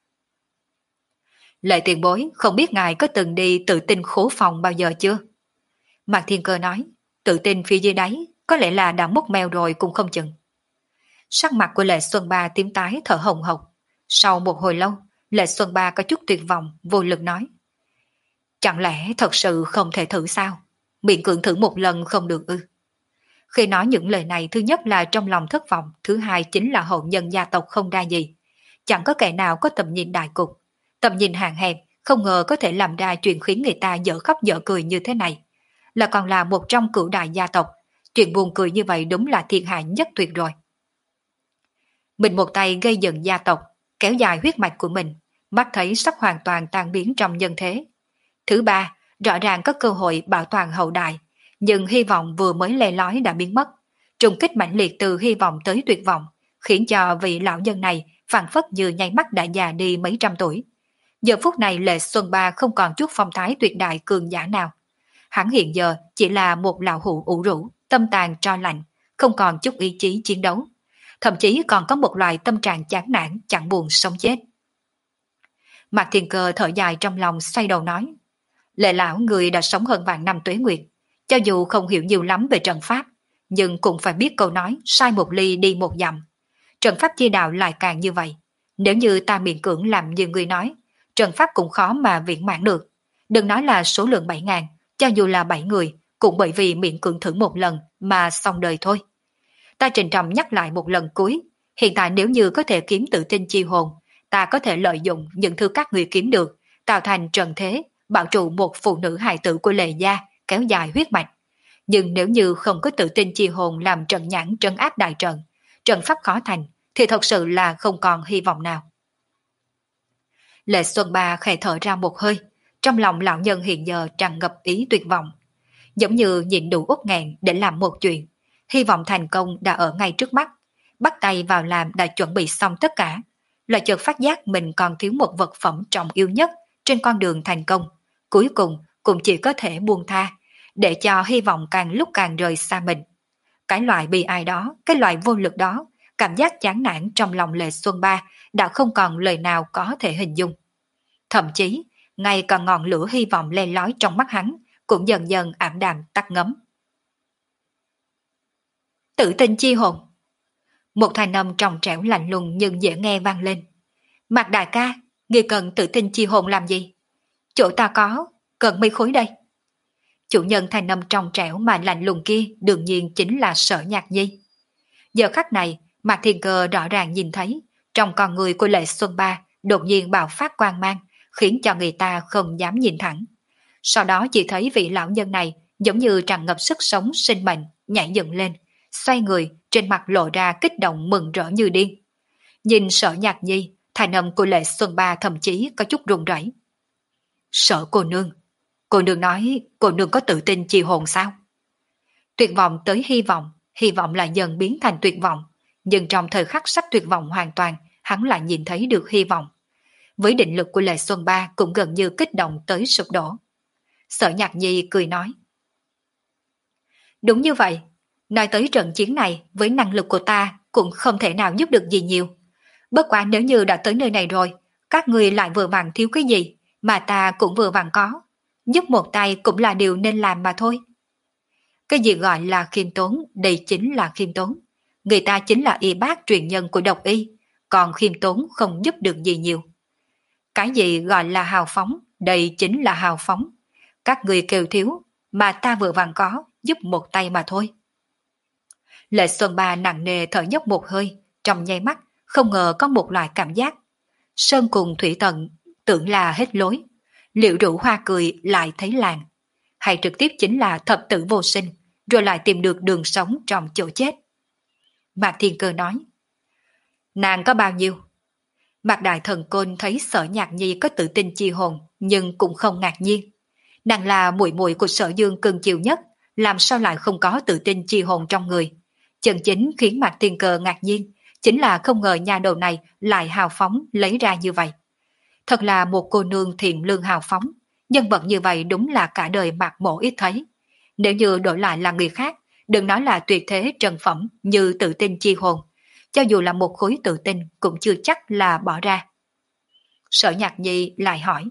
Lệ tiền bối, không biết ngài có từng đi tự tin khố phòng bao giờ chưa? Mạc Thiên Cơ nói, tự tin phía dưới đáy, có lẽ là đã mốc meo rồi cũng không chừng. Sắc mặt của Lệ Xuân Ba tím tái thở hồng hộc. Sau một hồi lâu, Lệ Xuân Ba có chút tuyệt vọng, vô lực nói. Chẳng lẽ thật sự không thể thử sao? Miệng cưỡng thử một lần không được ư? Khi nói những lời này, thứ nhất là trong lòng thất vọng, thứ hai chính là hậu nhân gia tộc không ra gì. Chẳng có kẻ nào có tầm nhìn đại cục. Tầm nhìn hạn hẹp, không ngờ có thể làm ra chuyện khiến người ta dở khóc dở cười như thế này. Là còn là một trong cửu đại gia tộc, chuyện buồn cười như vậy đúng là thiên hạ nhất tuyệt rồi. Mình một tay gây dựng gia tộc, kéo dài huyết mạch của mình, mắt thấy sắp hoàn toàn tan biến trong nhân thế. Thứ ba, rõ ràng có cơ hội bảo toàn hậu đại, nhưng hy vọng vừa mới le lói đã biến mất. Trùng kích mãnh liệt từ hy vọng tới tuyệt vọng, khiến cho vị lão nhân này phảng phất như nháy mắt đã già đi mấy trăm tuổi. Giờ phút này Lệ Xuân Ba không còn chút phong thái tuyệt đại cường giả nào. Hắn hiện giờ chỉ là một lão hủ ủ rũ, tâm tàn tro lạnh, không còn chút ý chí chiến đấu. Thậm chí còn có một loại tâm trạng chán nản, chẳng buồn sống chết. Mạc Thiên Cơ thở dài trong lòng, xoay đầu nói. Lệ lão người đã sống hơn vạn năm tuế nguyệt, cho dù không hiểu nhiều lắm về trận pháp, nhưng cũng phải biết câu nói sai một ly đi một dặm. Trận pháp chi đạo lại càng như vậy. Nếu như ta miễn cưỡng làm như người nói, trận pháp cũng khó mà viễn mãn được. Đừng nói là số lượng bảy ngàn, cho dù là bảy người, cũng bởi vì miễn cưỡng thử một lần mà xong đời thôi. Ta trịnh trọng nhắc lại một lần cuối, hiện tại nếu như có thể kiếm tự tin chi hồn, ta có thể lợi dụng những thứ các người kiếm được, tạo thành trận thế, bảo trụ một phụ nữ hài tử của Lệ Gia, kéo dài huyết mạch. Nhưng nếu như không có tự tin chi hồn làm trận nhãn trấn áp đại trận, trận pháp khó thành, thì thật sự là không còn hy vọng nào. Lệ Xuân Ba khẽ thở ra một hơi, trong lòng lão nhân hiện giờ tràn ngập ý tuyệt vọng. Giống như nhịn đủ uất nghẹn để làm một chuyện, hy vọng thành công đã ở ngay trước mắt, bắt tay vào làm đã chuẩn bị xong tất cả, lại chợt phát giác mình còn thiếu một vật phẩm trọng yếu nhất trên con đường thành công, cuối cùng cũng chỉ có thể buông tha, để cho hy vọng càng lúc càng rời xa mình. Cái loại bi ai đó, cái loại vô lực đó, cảm giác chán nản trong lòng Lệ Xuân Ba đã không còn lời nào có thể hình dung. Thậm chí, ngay cả ngọn lửa hy vọng len lói trong mắt hắn cũng dần dần ảm đạm tắt ngấm. Tự tin chi hồn. Một thanh âm trong trẻo lạnh lùng nhưng dễ nghe vang lên. Mạc đại ca, ngươi cần tự tin chi hồn làm gì? Chỗ ta có, cần mấy khối đây. Chủ nhân thanh âm trong trẻo mà lạnh lùng kia đương nhiên chính là Sở Nhạc Nhi. Giờ khắc này, Mạc Thiên Cơ rõ ràng nhìn thấy, trong con người của Lệ Xuân Ba đột nhiên bạo phát quang mang, khiến cho người ta không dám nhìn thẳng. Sau đó chỉ thấy vị lão nhân này giống như tràn ngập sức sống sinh mệnh, nhảy dựng lên, xoay người, trên mặt lộ ra kích động mừng rỡ như điên. Nhìn Sở Nhạc Nhi, thanh âm của Lệ Xuân Ba thậm chí có chút run rẩy. Sở cô nương, cô nương nói cô nương có tự tin chi hồn sao? Tuyệt vọng tới hy vọng, hy vọng lại dần biến thành tuyệt vọng, nhưng trong thời khắc sắp tuyệt vọng hoàn toàn, hắn lại nhìn thấy được hy vọng. Với định lực của Lệ Xuân Ba cũng gần như kích động tới sụp đổ. Sở Nhạc Nhi cười nói. Đúng như vậy, nói tới trận chiến này với năng lực của ta cũng không thể nào giúp được gì nhiều. Bất quá nếu như đã tới nơi này rồi, các người lại vừa vặn thiếu cái gì, mà ta cũng vừa vặn có. Giúp một tay cũng là điều nên làm mà thôi. Cái gì gọi là khiêm tốn, đây chính là khiêm tốn. Người ta chính là y bác truyền nhân của độc y, còn khiêm tốn không giúp được gì nhiều. Cái gì gọi là hào phóng, đây chính là hào phóng. Các người kêu thiếu, mà ta vừa vặn có, giúp một tay mà thôi. Lệ Xuân Ba nặng nề thở dốc một hơi, trong nháy mắt, không ngờ có một loại cảm giác. Sơn cùng Thủy Tận tưởng là hết lối. Liệu rượu hoa cười lại thấy làng. Hay trực tiếp chính là thập tử vô sinh, rồi lại tìm được đường sống trong chỗ chết. Mạc Thiên Cơ nói, nàng có bao nhiêu? Mạc Đại Thần Côn thấy Sở Nhạc Nhi có tự tin chi hồn, nhưng cũng không ngạc nhiên. Nàng là muội muội của Sở Dương cưng chiều nhất, làm sao lại không có tự tin chi hồn trong người? Chân chính khiến Mạc Thiên Cơ ngạc nhiên, chính là không ngờ nhà đầu này lại hào phóng lấy ra như vậy. Thật là một cô nương thiện lương hào phóng, nhân vật như vậy đúng là cả đời Mạc Mộ ít thấy. Nếu như đổi lại là người khác, đừng nói là tuyệt thế trần phẩm như tự tin chi hồn, cho dù là một khối tự tin cũng chưa chắc là bỏ ra. Sở Nhạc Nhi lại hỏi,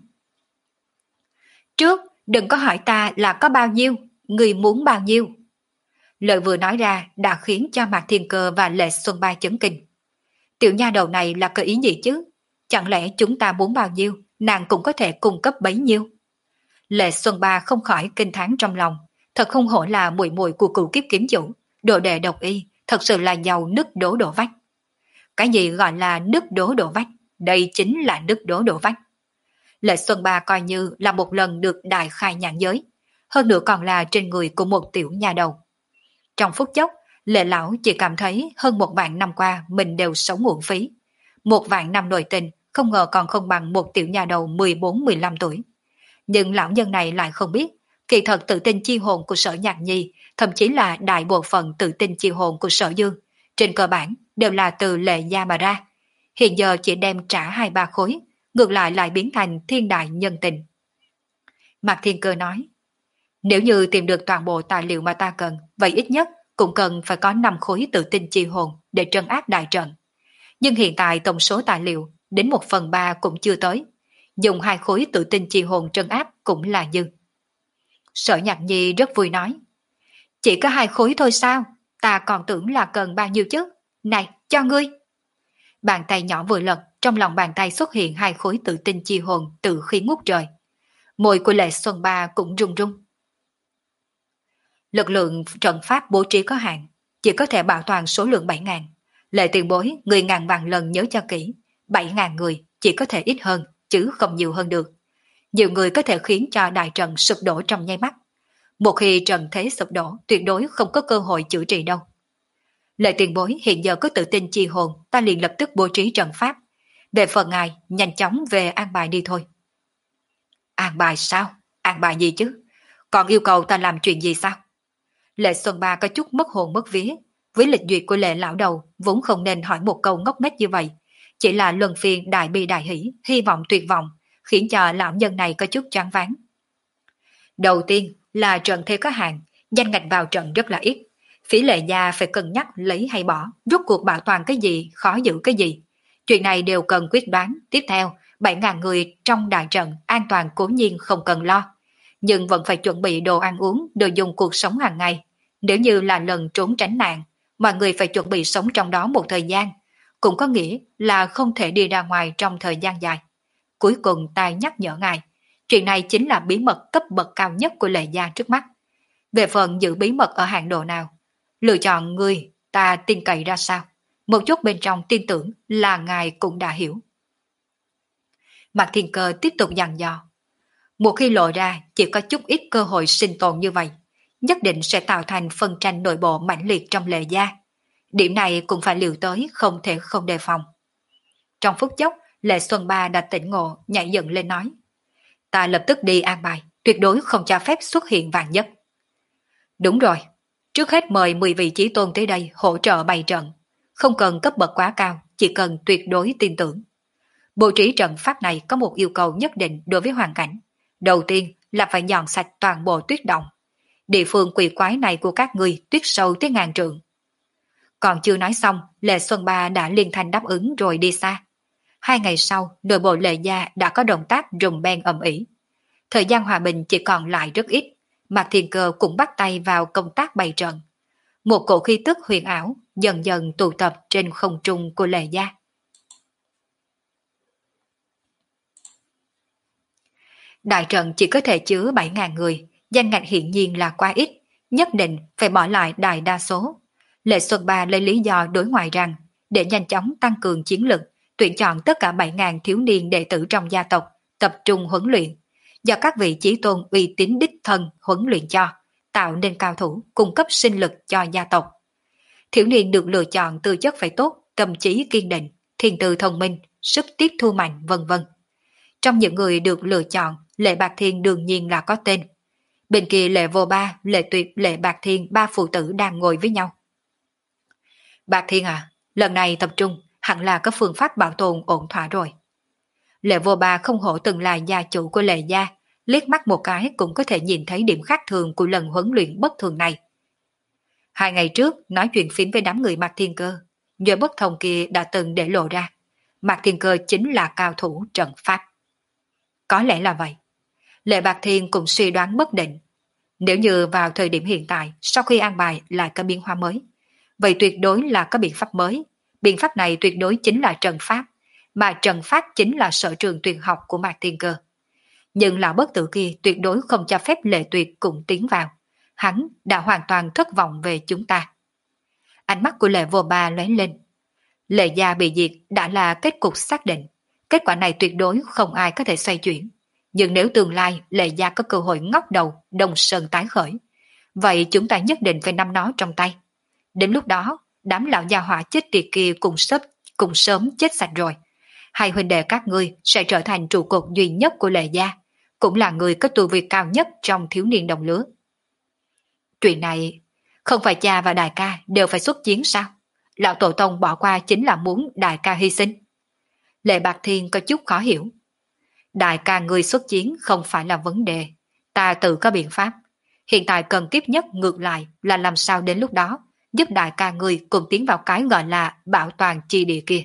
trước đừng có hỏi ta là có bao nhiêu, người muốn bao nhiêu. Lời vừa nói ra đã khiến cho Mạc Thiên Cơ và Lệ Xuân Ba chấn kinh. Tiểu nha đầu này là có ý gì chứ? Chẳng lẽ chúng ta muốn bao nhiêu, nàng cũng có thể cung cấp bấy nhiêu? Lệ Xuân Ba không khỏi kinh thán trong lòng, thật không hổ là muội muội của cựu kiếp kiếm chủ, đồ đệ độc y, thật sự là giàu nứt đổ đổ vách. Cái gì gọi là nứt đổ đổ vách? Đây chính là nứt đổ đổ vách. Lệ Xuân Ba coi như là một lần được đại khai nhãn giới, hơn nữa còn là trên người của một tiểu nha đầu. Trong phút chốc, Lệ Lão chỉ cảm thấy hơn một vạn năm qua mình đều sống uổng phí. Một vạn năm nội tình không ngờ còn không bằng một tiểu nhà đầu mười bốn mười lăm tuổi. Nhưng lão nhân này lại không biết, kỳ thật tự tin chi hồn của Sở Nhạc Nhi, thậm chí là đại bộ phận tự tin chi hồn của Sở Dương, trên cơ bản đều là từ Lệ gia mà ra. Hiện giờ chỉ đem trả hai ba khối, ngược lại lại biến thành thiên đại nhân tình. Mạc Thiên Cơ nói, nếu như tìm được toàn bộ tài liệu mà ta cần, vậy ít nhất cũng cần phải có năm khối tự tin chi hồn để trấn áp đại trận. Nhưng hiện tại tổng số tài liệu đến một phần ba cũng chưa tới. Dùng hai khối tự tin chi hồn trấn áp cũng là dư. Sở Nhạc Nhi rất vui nói, chỉ có hai khối thôi sao? Ta còn tưởng là cần bao nhiêu chứ? Này, cho ngươi. Bàn tay nhỏ vừa lật, trong lòng bàn tay xuất hiện hai khối tự tin chi hồn tự khí ngút trời. Môi của Lệ Xuân Ba cũng run run. Lực lượng trận pháp bố trí có hạn, chỉ có thể bảo toàn số lượng bảy ngàn. Lệ tiền bối, người ngàn vạn lần nhớ cho kỹ, bảy ngàn người chỉ có thể ít hơn, chứ không nhiều hơn được. Nhiều người có thể khiến cho đại trận sụp đổ trong nháy mắt. Một khi trận thế sụp đổ, tuyệt đối không có cơ hội chữa trị đâu. Lệ tiền bối hiện giờ có tự tin chi hồn, ta liền lập tức bố trí trận pháp. Về phần ngài, nhanh chóng về an bài đi thôi. An bài sao? An bài gì chứ? Còn yêu cầu ta làm chuyện gì sao? Lệ Xuân Ba có chút mất hồn mất vía. Với lịch duyệt của Lệ lão đầu, vốn không nên hỏi một câu ngốc nghếch như vậy. Chỉ là luân phiên đại bi đại hỷ, hy vọng tuyệt vọng, khiến cho lão nhân này có chút choáng váng. Đầu tiên là trận thế có hạn, danh ngạch vào trận rất là ít. Phỉ Lệ gia phải cân nhắc lấy hay bỏ, rốt cuộc bảo toàn cái gì, khó giữ cái gì. Chuyện này đều cần quyết đoán. Tiếp theo, bảy ngàn người trong đại trận an toàn cố nhiên không cần lo. Nhưng vẫn phải chuẩn bị đồ ăn uống, đồ dùng cuộc sống hàng ngày. Nếu như là lần trốn tránh nạn, mọi người phải chuẩn bị sống trong đó một thời gian, cũng có nghĩa là không thể đi ra ngoài trong thời gian dài. Cuối cùng ta nhắc nhở ngài, chuyện này chính là bí mật cấp bậc cao nhất của Lệ gia trước mắt. Về phần giữ bí mật ở hạng độ nào, lựa chọn người ta tin cậy ra sao, một chút bên trong tin tưởng là ngài cũng đã hiểu. Mạc Thiên Cơ tiếp tục dặn dò, một khi lộ ra chỉ có chút ít cơ hội sinh tồn như vậy, nhất định sẽ tạo thành phân tranh nội bộ mãnh liệt trong Lệ gia. Điểm này cũng phải liều tới, không thể không đề phòng. Trong phút chốc, Lệ Xuân Ba đã tỉnh ngộ, nhảy dựng lên nói, ta lập tức đi an bài, tuyệt đối không cho phép xuất hiện vạn nhất. Đúng rồi, trước hết mời mười vị chí tôn tới đây hỗ trợ bày trận, không cần cấp bậc quá cao, chỉ cần tuyệt đối tin tưởng. Bố trí trận pháp này có một yêu cầu nhất định đối với hoàn cảnh. Đầu tiên là phải dọn sạch toàn bộ tuyết động. Địa phương quỷ quái này của các ngươi tuyết sâu tới ngàn trượng. Còn chưa nói xong, Lệ Xuân Ba đã liên thanh đáp ứng rồi đi xa. Hai ngày sau, nội bộ Lệ gia đã có động tác rùng beng ầm ĩ. Thời gian hòa bình chỉ còn lại rất ít, Mạc Thiên Cơ cũng bắt tay vào công tác bày trận. Một cổ khí tức huyền ảo dần dần tụ tập trên không trung của Lệ Gia. Đại trận chỉ có thể chứa bảy ngàn người, danh ngạch hiển nhiên là quá ít, nhất định phải bỏ lại đại đa số. Lệ Xuân Ba lấy lý do đối ngoại rằng, để nhanh chóng tăng cường chiến lực, tuyển chọn tất cả bảy ngàn thiếu niên đệ tử trong gia tộc, tập trung huấn luyện, do các vị chí tôn uy tín đích thân huấn luyện cho, tạo nên cao thủ, cung cấp sinh lực cho gia tộc. Thiếu niên được lựa chọn tư chất phải tốt, tâm trí kiên định, thiên tư thông minh, sức tiếp thu mạnh, vân vân. Trong những người được lựa chọn, Lệ Bạc Thiên đương nhiên là có tên. Bên kia Lệ Vô Ba, Lệ Tuyệt, Lệ Bạc Thiên ba phụ tử đang ngồi với nhau. Bạc Thiên à, lần này tập trung, hẳn là có phương pháp bảo tồn ổn thỏa rồi. Lệ Vô Ba không hổ từng là gia chủ của Lệ Gia, liếc mắt một cái cũng có thể nhìn thấy điểm khác thường của lần huấn luyện bất thường này. Hai ngày trước, nói chuyện phím với đám người Mạc Thiên Cơ, nhờ bất thông kia đã từng để lộ ra. Mạc Thiên Cơ chính là cao thủ trận pháp. Có lẽ là vậy. Lệ Bạc Thiên cũng suy đoán bất định. Nếu như vào thời điểm hiện tại, sau khi an bài lại có biến hóa mới, vậy tuyệt đối là có biện pháp mới. Biện pháp này tuyệt đối chính là trận pháp, mà trận pháp chính là sở trường tuyệt học của Mạc Thiên Cơ. Nhưng lão bất tử kia tuyệt đối không cho phép Lệ Tuyệt cũng tiến vào. Hắn đã hoàn toàn thất vọng về chúng ta. Ánh mắt của Lệ Vô Ba lóe lên. Lệ Gia bị diệt đã là kết cục xác định. Kết quả này tuyệt đối không ai có thể xoay chuyển. Nhưng nếu tương lai Lệ Gia có cơ hội ngóc đầu, Đông Sơn tái khởi, vậy chúng ta nhất định phải nắm nó trong tay. Đến lúc đó, đám lão gia hỏa chết tiệt kia cùng sớm, cùng sớm chết sạch rồi. Hai huynh đệ các ngươi sẽ trở thành trụ cột duy nhất của Lệ Gia, cũng là người có tu vi cao nhất trong thiếu niên đồng lứa. Chuyện này, không phải cha và đại ca đều phải xuất chiến sao? Lão tổ tông bỏ qua chính là muốn đại ca hy sinh. Lệ Bạc Thiên có chút khó hiểu. Đại ca ngươi xuất chiến không phải là vấn đề, ta tự có biện pháp. Hiện tại cần kiếp nhất ngược lại là làm sao đến lúc đó giúp đại ca ngươi cùng tiến vào cái gọi là bảo toàn chi địa kia.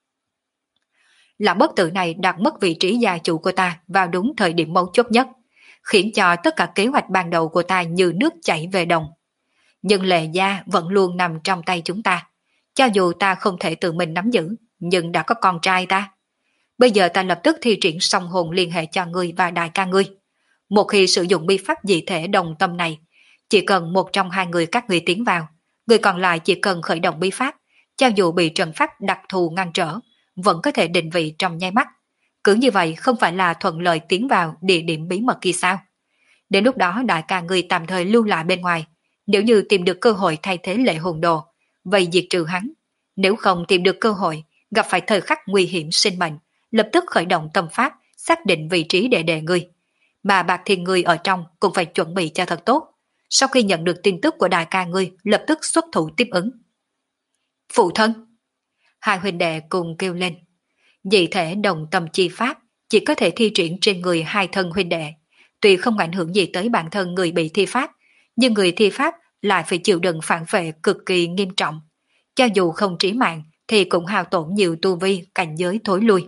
Lão bất tử này đặt mất vị trí gia chủ của ta vào đúng thời điểm mấu chốt nhất, khiến cho tất cả kế hoạch ban đầu của ta như nước chảy về đồng. Nhưng Lệ Gia vẫn luôn nằm trong tay chúng ta. Cho dù ta không thể tự mình nắm giữ, nhưng đã có con trai ta. Bây giờ ta lập tức thi triển song hồn liên hệ cho ngươi và đại ca ngươi. Một khi sử dụng bi pháp dị thể đồng tâm này, chỉ cần một trong hai người các ngươi tiến vào, người còn lại chỉ cần khởi động bi pháp, cho dù bị trận pháp đặc thù ngăn trở, vẫn có thể định vị trong nháy mắt. Cứ như vậy không phải là thuận lợi tiến vào địa điểm bí mật kia sao? Đến lúc đó đại ca ngươi tạm thời lưu lại bên ngoài, nếu như tìm được cơ hội thay thế Lệ Hồn Đồ, vậy diệt trừ hắn. Nếu không tìm được cơ hội, gặp phải thời khắc nguy hiểm sinh mệnh, lập tức khởi động tâm pháp, xác định vị trí đệ đệ ngươi. Mà Bạc Thiên ngươi ở trong cũng phải chuẩn bị cho thật tốt. Sau khi nhận được tin tức của đại ca ngươi, lập tức xuất thủ tiếp ứng. Phụ thân! Hai huynh đệ cùng kêu lên. Dị thể đồng tâm chi pháp chỉ có thể thi triển trên người hai thân huynh đệ. Tuy không ảnh hưởng gì tới bản thân người bị thi pháp, nhưng người thi pháp lại phải chịu đựng phản vệ cực kỳ nghiêm trọng. Cho dù không trí mạng thì cũng hao tổn nhiều tu vi cảnh giới thối lui.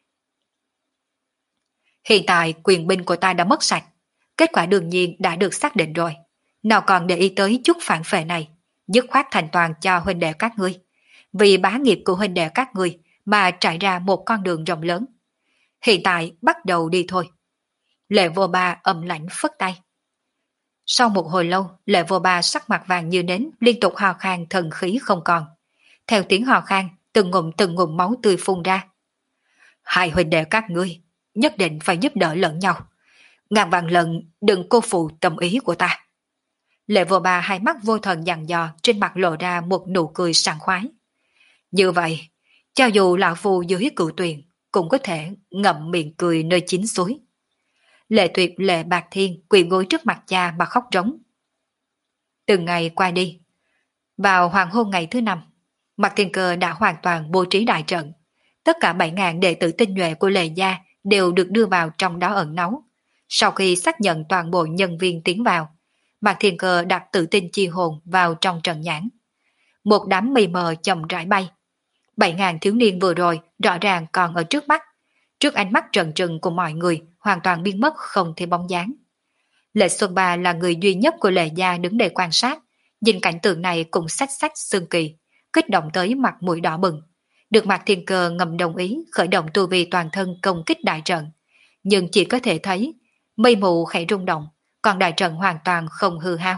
Hiện tại quyền binh của ta đã mất sạch, kết quả đương nhiên đã được xác định rồi. Nào còn để ý tới chút phản phệ này, dứt khoát thành toàn cho huynh đệ các ngươi. Vì bá nghiệp của huynh đệ các ngươi mà trải ra một con đường rộng lớn. Hiện tại bắt đầu đi thôi. Lệ Vô Ba ầm lãnh phất tay. Sau một hồi lâu, Lệ Vô Ba sắc mặt vàng như nến, liên tục hò khan thần khí không còn. Theo tiếng hò khan, từng ngụm từng ngụm máu tươi phun ra. Hai huynh đệ các ngươi nhất định phải giúp đỡ lẫn nhau. Ngàn vạn lần đừng cô phụ tâm ý của ta. Lệ Vô Ba hai mắt vô thần dằn dò, trên mặt lộ ra một nụ cười sảng khoái. Như vậy, cho dù lão phu dưới cửu tuyền cũng có thể ngậm miệng cười nơi chín suối. Lệ Tuyệt, Lệ Bạc Thiên quỳ gối trước mặt cha mà khóc rống. Từng ngày qua đi, vào hoàng hôn ngày thứ năm, Mạc Thiên Cơ đã hoàn toàn bố trí đại trận. Tất cả bảy ngàn đệ tử tinh nhuệ của Lệ Gia đều được đưa vào trong đó ẩn náu. Sau khi xác nhận toàn bộ nhân viên tiến vào, Mạc Thiên Cơ đặt tự tin chi hồn vào trong trận nhãn. Một đám mây mờ chậm rãi bay. Bảy ngàn thiếu niên vừa rồi rõ ràng còn ở trước mắt. Trước ánh mắt trần trừng của mọi người hoàn toàn biến mất không thể bóng dáng. Lệ Xuân Ba là người duy nhất của Lệ gia đứng để quan sát, nhìn cảnh tượng này cũng xách xách xương kỳ, kích động tới mặt mũi đỏ bừng. Được Mạc Thiên Cơ ngầm đồng ý khởi động tu vi toàn thân công kích đại trận, nhưng chỉ có thể thấy mây mù khẽ rung động, còn đại trận hoàn toàn không hư hao.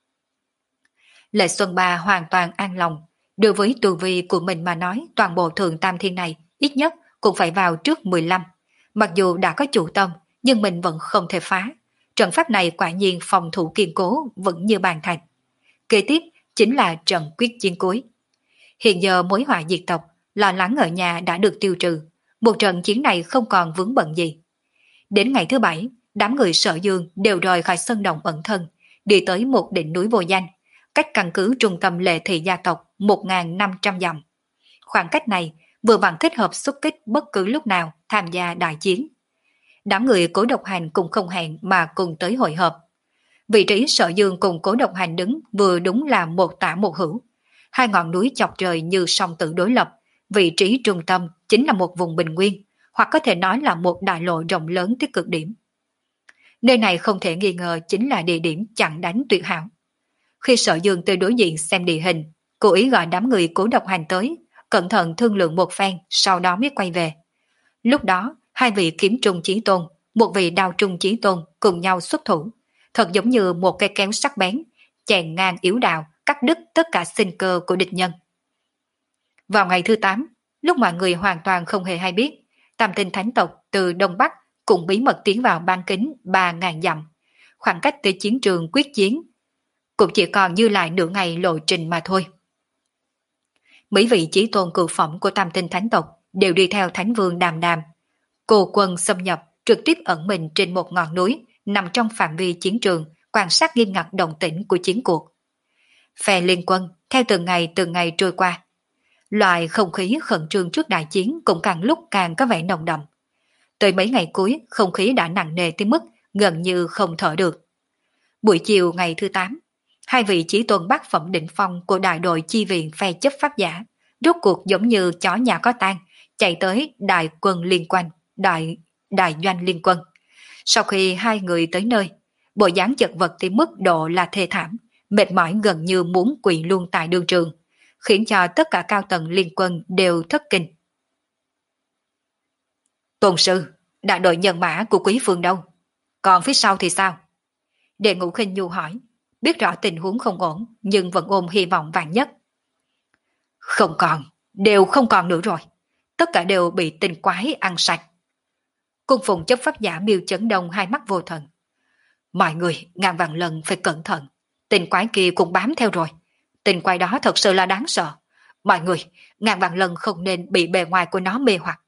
Lệ Xuân Ba hoàn toàn an lòng, đối với tu vi của mình mà nói, toàn bộ thượng tam thiên này ít nhất cũng phải vào trước mười lăm. Mặc dù đã có chủ tâm, nhưng mình vẫn không thể phá. Trận pháp này quả nhiên phòng thủ kiên cố, vững như bàn thạch. Kế tiếp chính là trận quyết chiến cuối. Hiện giờ mối họa diệt tộc, lo lắng ở nhà đã được tiêu trừ. Một trận chiến này không còn vướng bận gì. Đến ngày thứ bảy, đám người Sở Dương đều rời khỏi sân động ẩn thân, đi tới một đỉnh núi vô danh, cách căn cứ trung tâm Lệ Thị gia tộc một nghìn năm trăm dặm. Khoảng cách này vừa vặn thích hợp xuất kích bất cứ lúc nào tham gia đại chiến. Đám người Cố Độc Hành cũng không hẹn mà cùng tới hội họp. Vị trí Sở Dương cùng Cố Độc Hành đứng vừa đúng là một tả một hữu. Hai ngọn núi chọc trời như song tử đối lập, vị trí trung tâm chính là một vùng bình nguyên, hoặc có thể nói là một đại lộ rộng lớn tới cực điểm. Nơi này không thể nghi ngờ chính là địa điểm chặn đánh tuyệt hảo. Khi Sở Dương tới đối diện xem địa hình, cố ý gọi đám người Cố Độc Hành tới, cẩn thận thương lượng một phen, sau đó mới quay về. Lúc đó, hai vị kiếm trung chí tôn, một vị đao trung chí tôn cùng nhau xuất thủ, thật giống như một cây kéo sắc bén, chèn ngang yếu đạo, cắt đứt tất cả sinh cơ của địch nhân. Vào ngày thứ tám, lúc mọi người hoàn toàn không hề hay biết, Tam Tinh Thánh tộc từ Đông Bắc cũng bí mật tiến vào ban kính ba ngàn dặm. Khoảng cách tới chiến trường quyết chiến cũng chỉ còn như lại nửa ngày lộ trình mà thôi. Mấy vị chí tôn cự phẩm của Tam Tinh Thánh tộc đều đi theo Thánh Vương Đàm Đàm. Cô quân xâm nhập, trực tiếp ẩn mình trên một ngọn núi, nằm trong phạm vi chiến trường, quan sát nghiêm ngặt động tĩnh của chiến cuộc. Phe liên quân, theo từng ngày từng ngày trôi qua, loại không khí khẩn trương trước đại chiến cũng càng lúc càng có vẻ nồng đậm. Tới mấy ngày cuối, không khí đã nặng nề tới mức gần như không thở được. Buổi chiều ngày thứ tám, hai vị chí tôn bát phẩm đỉnh phong của đại đội chi viện phe chấp pháp giả, rốt cuộc giống như chó nhà có tang, chạy tới đại quân liên quân, đại, đại doanh liên quân. Sau khi hai người tới nơi, bộ dáng chật vật tới mức độ là thê thảm, mệt mỏi gần như muốn quỵ luôn tại đường trường, khiến cho tất cả cao tầng liên quân đều thất kinh. Tôn sư, đại đội nhân mã của Quý Phương đâu? Còn phía sau thì sao? Đệ Ngũ Khinh Nhu hỏi, biết rõ tình huống không ổn, nhưng vẫn ôm hy vọng vạn nhất. Không còn, đều không còn nữa rồi. Tất cả đều bị tinh quái ăn sạch. Cung phụng chấp pháp giả Miêu Chấn Đông hai mắt vô thần. Mọi người ngàn vạn lần phải cẩn thận. Tinh quái kia cũng bám theo rồi. Tinh quái đó thật sự là đáng sợ. Mọi người ngàn vạn lần không nên bị bề ngoài của nó mê hoặc.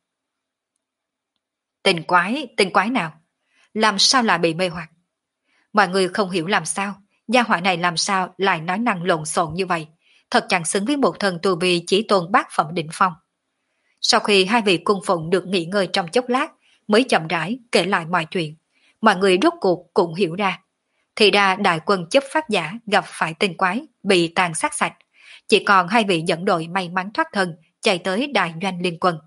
Tinh quái, tinh quái nào? Làm sao lại bị mê hoặc? Mọi người không hiểu làm sao, gia hỏa này làm sao lại nói năng lộn xộn như vậy, thật chẳng xứng với một thần tu vi chỉ tôn bát phẩm đỉnh phong. Sau khi hai vị cung phụng được nghỉ ngơi trong chốc lát, mới chậm rãi kể lại mọi chuyện, mọi người rốt cuộc cũng hiểu ra. Thì ra đại quân chấp pháp giả gặp phải tinh quái, bị tàn sát sạch, chỉ còn hai vị dẫn đội may mắn thoát thân, chạy tới đại doanh liên quân.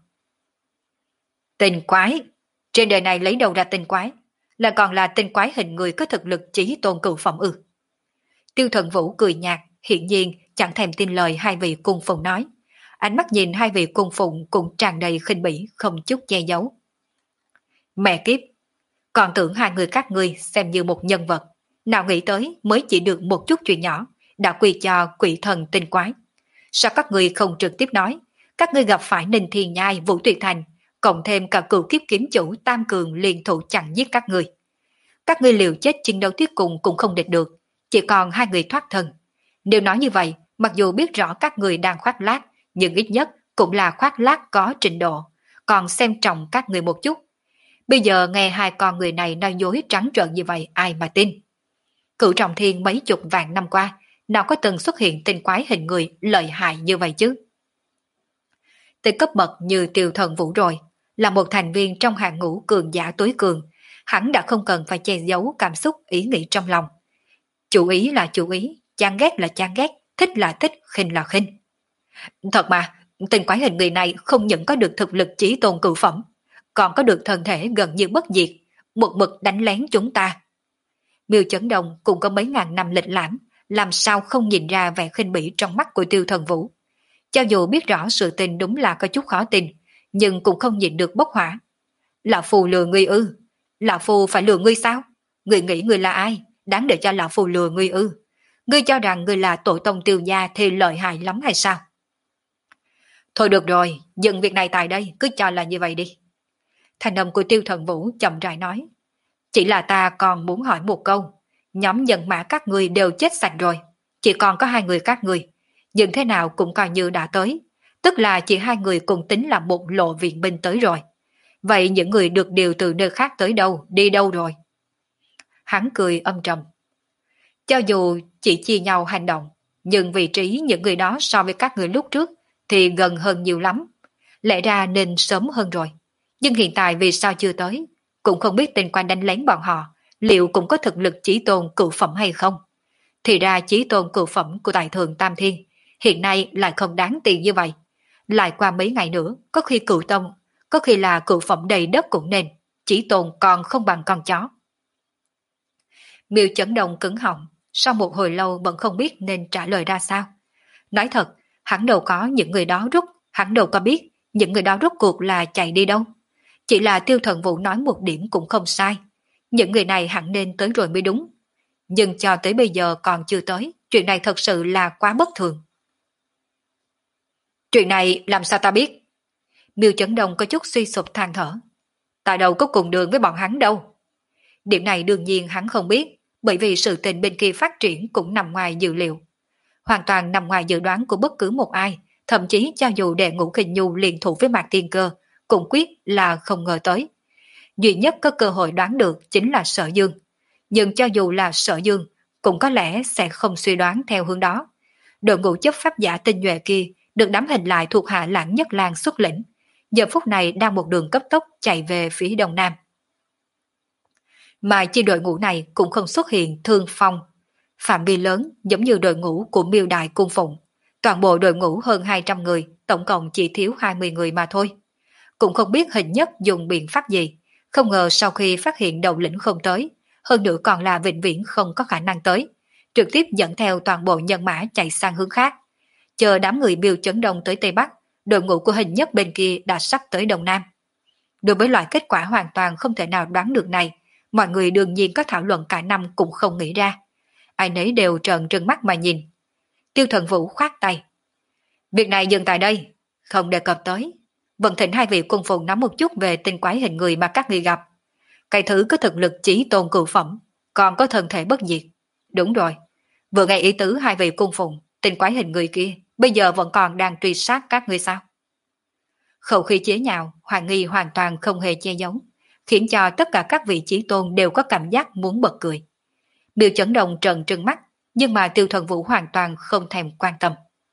Tinh quái? Trên đời này lấy đầu ra tinh quái? Là còn là tinh quái hình người có thực lực chí tôn cửu phẩm ư? Tiêu Thần Vũ cười nhạt, hiển nhiên chẳng thèm tin lời hai vị cung phụng nói. Ánh mắt nhìn hai vị cung phụng cũng tràn đầy khinh bỉ, không chút che giấu. Mẹ kiếp, còn tưởng hai người các ngươi xem như một nhân vật, nào nghĩ tới mới chỉ được một chút chuyện nhỏ, đã quy cho quỷ thần tinh quái. Sao các ngươi không trực tiếp nói, các ngươi gặp phải Ninh Thiên Nhai, Vũ Tuyệt Thành, cộng thêm cả cửu kiếp kiếm chủ Tam Cường liên thủ chặn giết các ngươi. Các ngươi liều chết chiến đấu tiếp cùng cũng không địch được, chỉ còn hai người thoát thân. Nếu nói như vậy, mặc dù biết rõ các người đang khoác lác, nhưng ít nhất cũng là khoác lác có trình độ, còn xem trọng các người một chút. Bây giờ nghe hai con người này nói dối trắng trợn như vậy, ai mà tin? Cửu Trọng Thiên mấy chục vạn năm qua, nào có từng xuất hiện tinh quái hình người lợi hại như vậy chứ? Tới cấp bậc như Tiêu Thần Vũ rồi, là một thành viên trong hàng ngũ cường giả tối cường, hắn đã không cần phải che giấu cảm xúc ý nghĩ trong lòng. Chủ ý là chủ ý, chán ghét là chán ghét, thích là thích, khinh là khinh. Thật mà, tinh quái hình người này không những có được thực lực chí tôn cửu phẩm, còn có được thân thể gần như bất diệt, một mực đánh lén chúng ta. Miêu Chấn Đông cũng có mấy ngàn năm lịch lãm, làm sao không nhìn ra vẻ khinh bỉ trong mắt của Tiêu Thần Vũ. Cho dù biết rõ sự tình đúng là có chút khó tin, nhưng cũng không nhịn được bốc hỏa. Lão Phu lừa ngươi ư? Lão Phu phải lừa ngươi sao? Ngươi nghĩ ngươi là ai? Đáng để cho Lão Phu lừa ngươi ư? Ngươi cho rằng ngươi là tổ tông Tiêu gia thì lợi hại lắm hay sao? Thôi được rồi, dừng việc này tại đây, cứ cho là như vậy đi. Thành âm của Tiêu Thần Vũ chậm rãi nói. Chỉ là ta còn muốn hỏi một câu. Nhóm nhân mã các người đều chết sạch rồi. Chỉ còn có hai người các người. Nhưng thế nào cũng coi như đã tới. Tức là chỉ hai người cùng tính là một lộ viện binh tới rồi. Vậy những người được điều từ nơi khác tới đâu, đi đâu rồi? Hắn cười âm trầm. Cho dù chỉ chia nhau hành động, nhưng vị trí những người đó so với các người lúc trước thì gần hơn nhiều lắm. Lẽ ra nên sớm hơn rồi. Nhưng hiện tại vì sao chưa tới? Cũng không biết tên quan đánh lén bọn họ liệu cũng có thực lực chí tôn cửu phẩm hay không. Thì ra chí tôn cửu phẩm của Đại Thường Tam Thiên hiện nay lại không đáng tiền như vậy. Lại qua mấy ngày nữa, có khi cửu tông, có khi là cửu phẩm đầy đất cũng nên, chí tôn còn không bằng con chó. Miêu Chấn Đông cứng họng, sau một hồi lâu vẫn không biết nên trả lời ra sao. Nói thật, hắn đâu có những người đó rút, hắn đâu có biết những người đó rút cuộc là chạy đi đâu. Chỉ là Tiêu Thần Vũ nói một điểm cũng không sai. Những người này hẳn nên tới rồi mới đúng. Nhưng cho tới bây giờ còn chưa tới, chuyện này thật sự là quá bất thường. Chuyện này làm sao ta biết? Miêu Chấn Đông có chút suy sụp than thở. Ta đâu có cùng đường với bọn hắn đâu. Điểm này đương nhiên hắn không biết, bởi vì sự tình bên kia phát triển cũng nằm ngoài dự liệu. Hoàn toàn nằm ngoài dự đoán của bất cứ một ai, thậm chí cho dù Đệ Ngũ Kình Nhu liên thủ với Mạc Tiên Cơ, cũng quyết là không ngờ tới. Duy nhất có cơ hội đoán được chính là Sở Dương. Nhưng cho dù là Sở Dương, cũng có lẽ sẽ không suy đoán theo hướng đó. Đội ngũ chấp pháp giả tinh nhuệ kia được đám hình lại thuộc hạ Lãng Nhất Lang xuất lĩnh. Giờ phút này đang một đường cấp tốc chạy về phía đông nam. Mà chi đội ngũ này cũng không xuất hiện thương phong. Phạm vi lớn giống như đội ngũ của Miêu Đại Cung Phụng. Toàn bộ đội ngũ hơn hai trăm người, tổng cộng chỉ thiếu hai mươi người mà thôi. Cũng không biết Hình Nhất dùng biện pháp gì. Không ngờ sau khi phát hiện đầu lĩnh không tới, hơn nữa còn là vĩnh viễn không có khả năng tới, trực tiếp dẫn theo toàn bộ nhân mã chạy sang hướng khác. Chờ đám người Miêu Chấn Đông tới Tây Bắc, đội ngũ của Hình Nhất bên kia đã sắp tới Đông Nam. Đối với loại kết quả hoàn toàn không thể nào đoán được này, mọi người đương nhiên có thảo luận cả năm cũng không nghĩ ra. Ai nấy đều trợn trừng mắt mà nhìn. Tiêu Thần Vũ khoát tay. Việc này dừng tại đây, không đề cập tới. Vận thỉnh hai vị cung phụng nói một chút về tinh quái hình người mà các người gặp. Cái thứ có thực lực chí tôn cửu phẩm, còn có thân thể bất diệt. Đúng rồi, vừa nghe ý tứ hai vị cung phụng, tinh quái hình người kia, bây giờ vẫn còn đang truy sát các ngươi sao? Khẩu khí chế nhạo, hoài nghi hoàn toàn không hề che giấu, khiến cho tất cả các vị chí tôn đều có cảm giác muốn bật cười. Miêu Chấn Đông trợn trừng mắt, nhưng mà Tiêu Thần Vũ hoàn toàn không thèm quan tâm.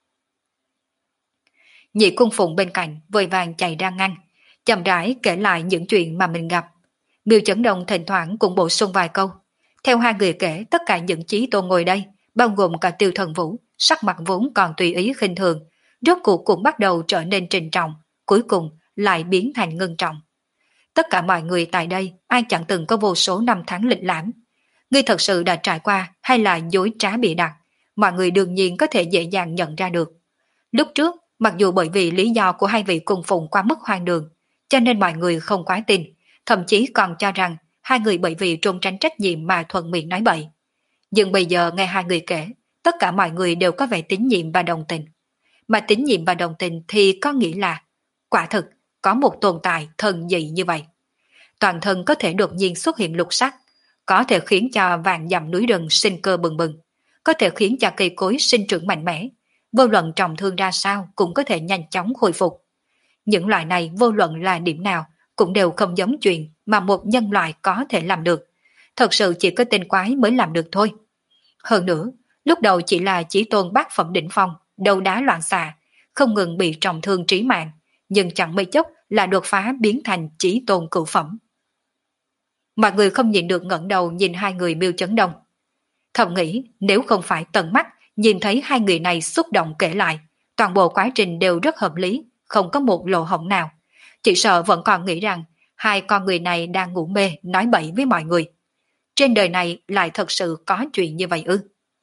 Nhị cung phụng bên cạnh vội vàng chạy ra ngăn, chậm rãi kể lại những chuyện mà mình gặp. Miêu Chấn Đông thỉnh thoảng cũng bổ sung vài câu. Theo hai người kể, tất cả những chí tôn ngồi đây, bao gồm cả Tiêu Thần Vũ, sắc mặt vốn còn tùy ý khinh thường, rốt cuộc cũng bắt đầu trở nên trịnh trọng, cuối cùng lại biến thành ngưng trọng. Tất cả mọi người tại đây, ai chẳng từng có vô số năm tháng lịch lãm. Ngươi thật sự đã trải qua hay là dối trá bịa đặt, mọi người đương nhiên có thể dễ dàng nhận ra được. Lúc trước, mặc dù bởi vì lý do của hai vị cung phụng quá mức hoang đường, cho nên mọi người không quá tin, thậm chí còn cho rằng hai người bởi vì trốn tránh trách nhiệm mà thuận miệng nói bậy. Nhưng bây giờ nghe hai người kể, tất cả mọi người đều có vẻ tín nhiệm và đồng tình. Mà tín nhiệm và đồng tình thì có nghĩa là, quả thực, có một tồn tại thần dị như vậy. Toàn thân có thể đột nhiên xuất hiện lục sắc, có thể khiến cho vạn dặm núi rừng sinh cơ bừng bừng, có thể khiến cho cây cối sinh trưởng mạnh mẽ, vô luận trọng thương ra sao cũng có thể nhanh chóng hồi phục. Những loại này vô luận là điểm nào cũng đều không giống chuyện mà một nhân loại có thể làm được. Thật sự chỉ có tên quái mới làm được thôi. Hơn nữa, lúc đầu chỉ là chỉ tôn bát phẩm đỉnh phong, đầu đá loạn xạ, không ngừng bị trọng thương trí mạng, nhưng chẳng mấy chốc là đột phá biến thành chỉ tôn cửu phẩm. Mọi người không nhìn được ngẩng đầu nhìn hai người Miêu Chấn Đông. Thầm nghĩ nếu không phải tận mắt nhìn thấy hai người này xúc động kể lại, toàn bộ quá trình đều rất hợp lý, không có một lỗ hổng nào. Chỉ sợ vẫn còn nghĩ rằng hai con người này đang ngủ mê nói bậy với mọi người. trên đời này lại thật sự có chuyện như vậy ư?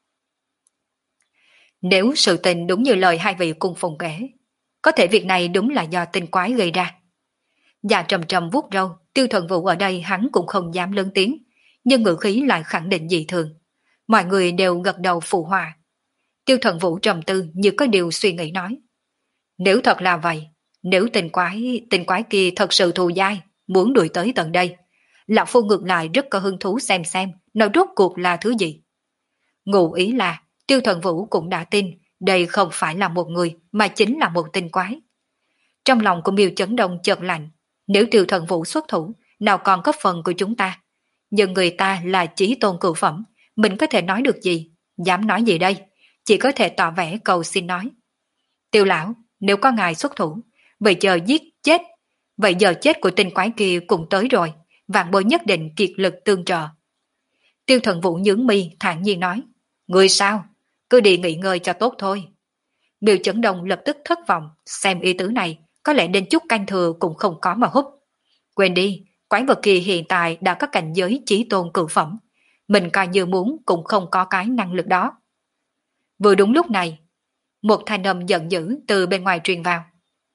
Nếu sự tình đúng như lời hai vị cùng phùng kể, có thể việc này đúng là do tinh quái gây ra. Dạ trầm trầm vuốt râu, Tiêu Thần Vũ ở đây hắn cũng không dám lớn tiếng, nhưng ngữ khí lại khẳng định dị thường. Mọi người đều gật đầu phụ họa. Tiêu Thần Vũ trầm tư như có điều suy nghĩ nói. Nếu thật là vậy, nếu tình quái, tình quái kia thật sự thù dai, muốn đuổi tới tận đây, Lão Phu ngược lại rất có hứng thú xem xem nó rốt cuộc là thứ gì. Ngụ ý là Tiêu Thần Vũ cũng đã tin đây không phải là một người mà chính là một tinh quái. Trong lòng của Miêu Chấn Đông chợt lạnh, nếu Tiêu Thần Vũ xuất thủ, nào còn có phần của chúng ta. Nhưng người ta là chí tôn cửu phẩm, mình có thể nói được gì, dám nói gì đây, chỉ có thể tỏ vẻ cầu xin nói. Tiêu lão, nếu có ngài xuất thủ, vậy giờ giết chết, vậy giờ chết của tinh quái kia cũng tới rồi, vạn bối nhất định kiệt lực tương trợ. Tiêu Thần Vũ nhướng mi thản nhiên nói, người sao, cứ đi nghỉ ngơi cho tốt thôi. Miêu Chấn Đông lập tức thất vọng, xem ý tứ này, có lẽ đến chút canh thừa cũng không có mà hút. Quên đi, quái vật kia hiện tại đã có cảnh giới chí tôn cửu phẩm, mình coi như muốn cũng không có cái năng lực đó. Vừa đúng lúc này, một thanh âm giận dữ từ bên ngoài truyền vào.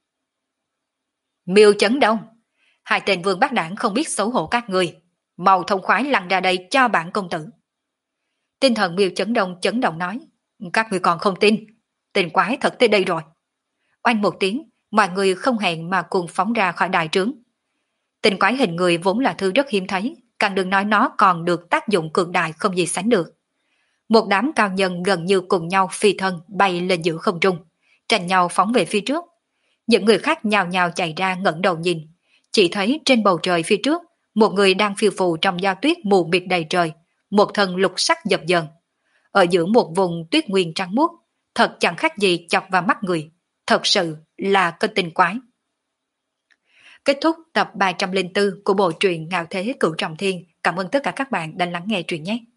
Miêu Chấn Đông, hai tên vương bác đảng không biết xấu hổ các người, mau thông khoái lăn ra đây cho bản công tử. Tinh thần Miêu Chấn Đông chấn động nói, các người còn không tin, tình quái thật tới đây rồi. Oanh một tiếng, mọi người không hẹn mà cùng phóng ra khỏi đại trướng. Tình quái hình người vốn là thứ rất hiếm thấy, càng đừng nói nó còn được tác dụng cường đại không gì sánh được. Một đám cao nhân gần như cùng nhau phi thân bay lên giữa không trung, tranh nhau phóng về phía trước. Những người khác nhào nhào chạy ra ngẩng đầu nhìn, chỉ thấy trên bầu trời phía trước, một người đang phiêu phù trong gió tuyết mù mịt đầy trời, một thân lục sắc dập dờn. Ở giữa một vùng tuyết nguyên trắng muốt, thật chẳng khác gì chọc vào mắt người, thật sự là cái tinh quái. Kết thúc tập ba trăm linh bốn của bộ truyện Ngạo Thế Cửu Trọng Thiên. Cảm ơn tất cả các bạn đã lắng nghe truyện nhé.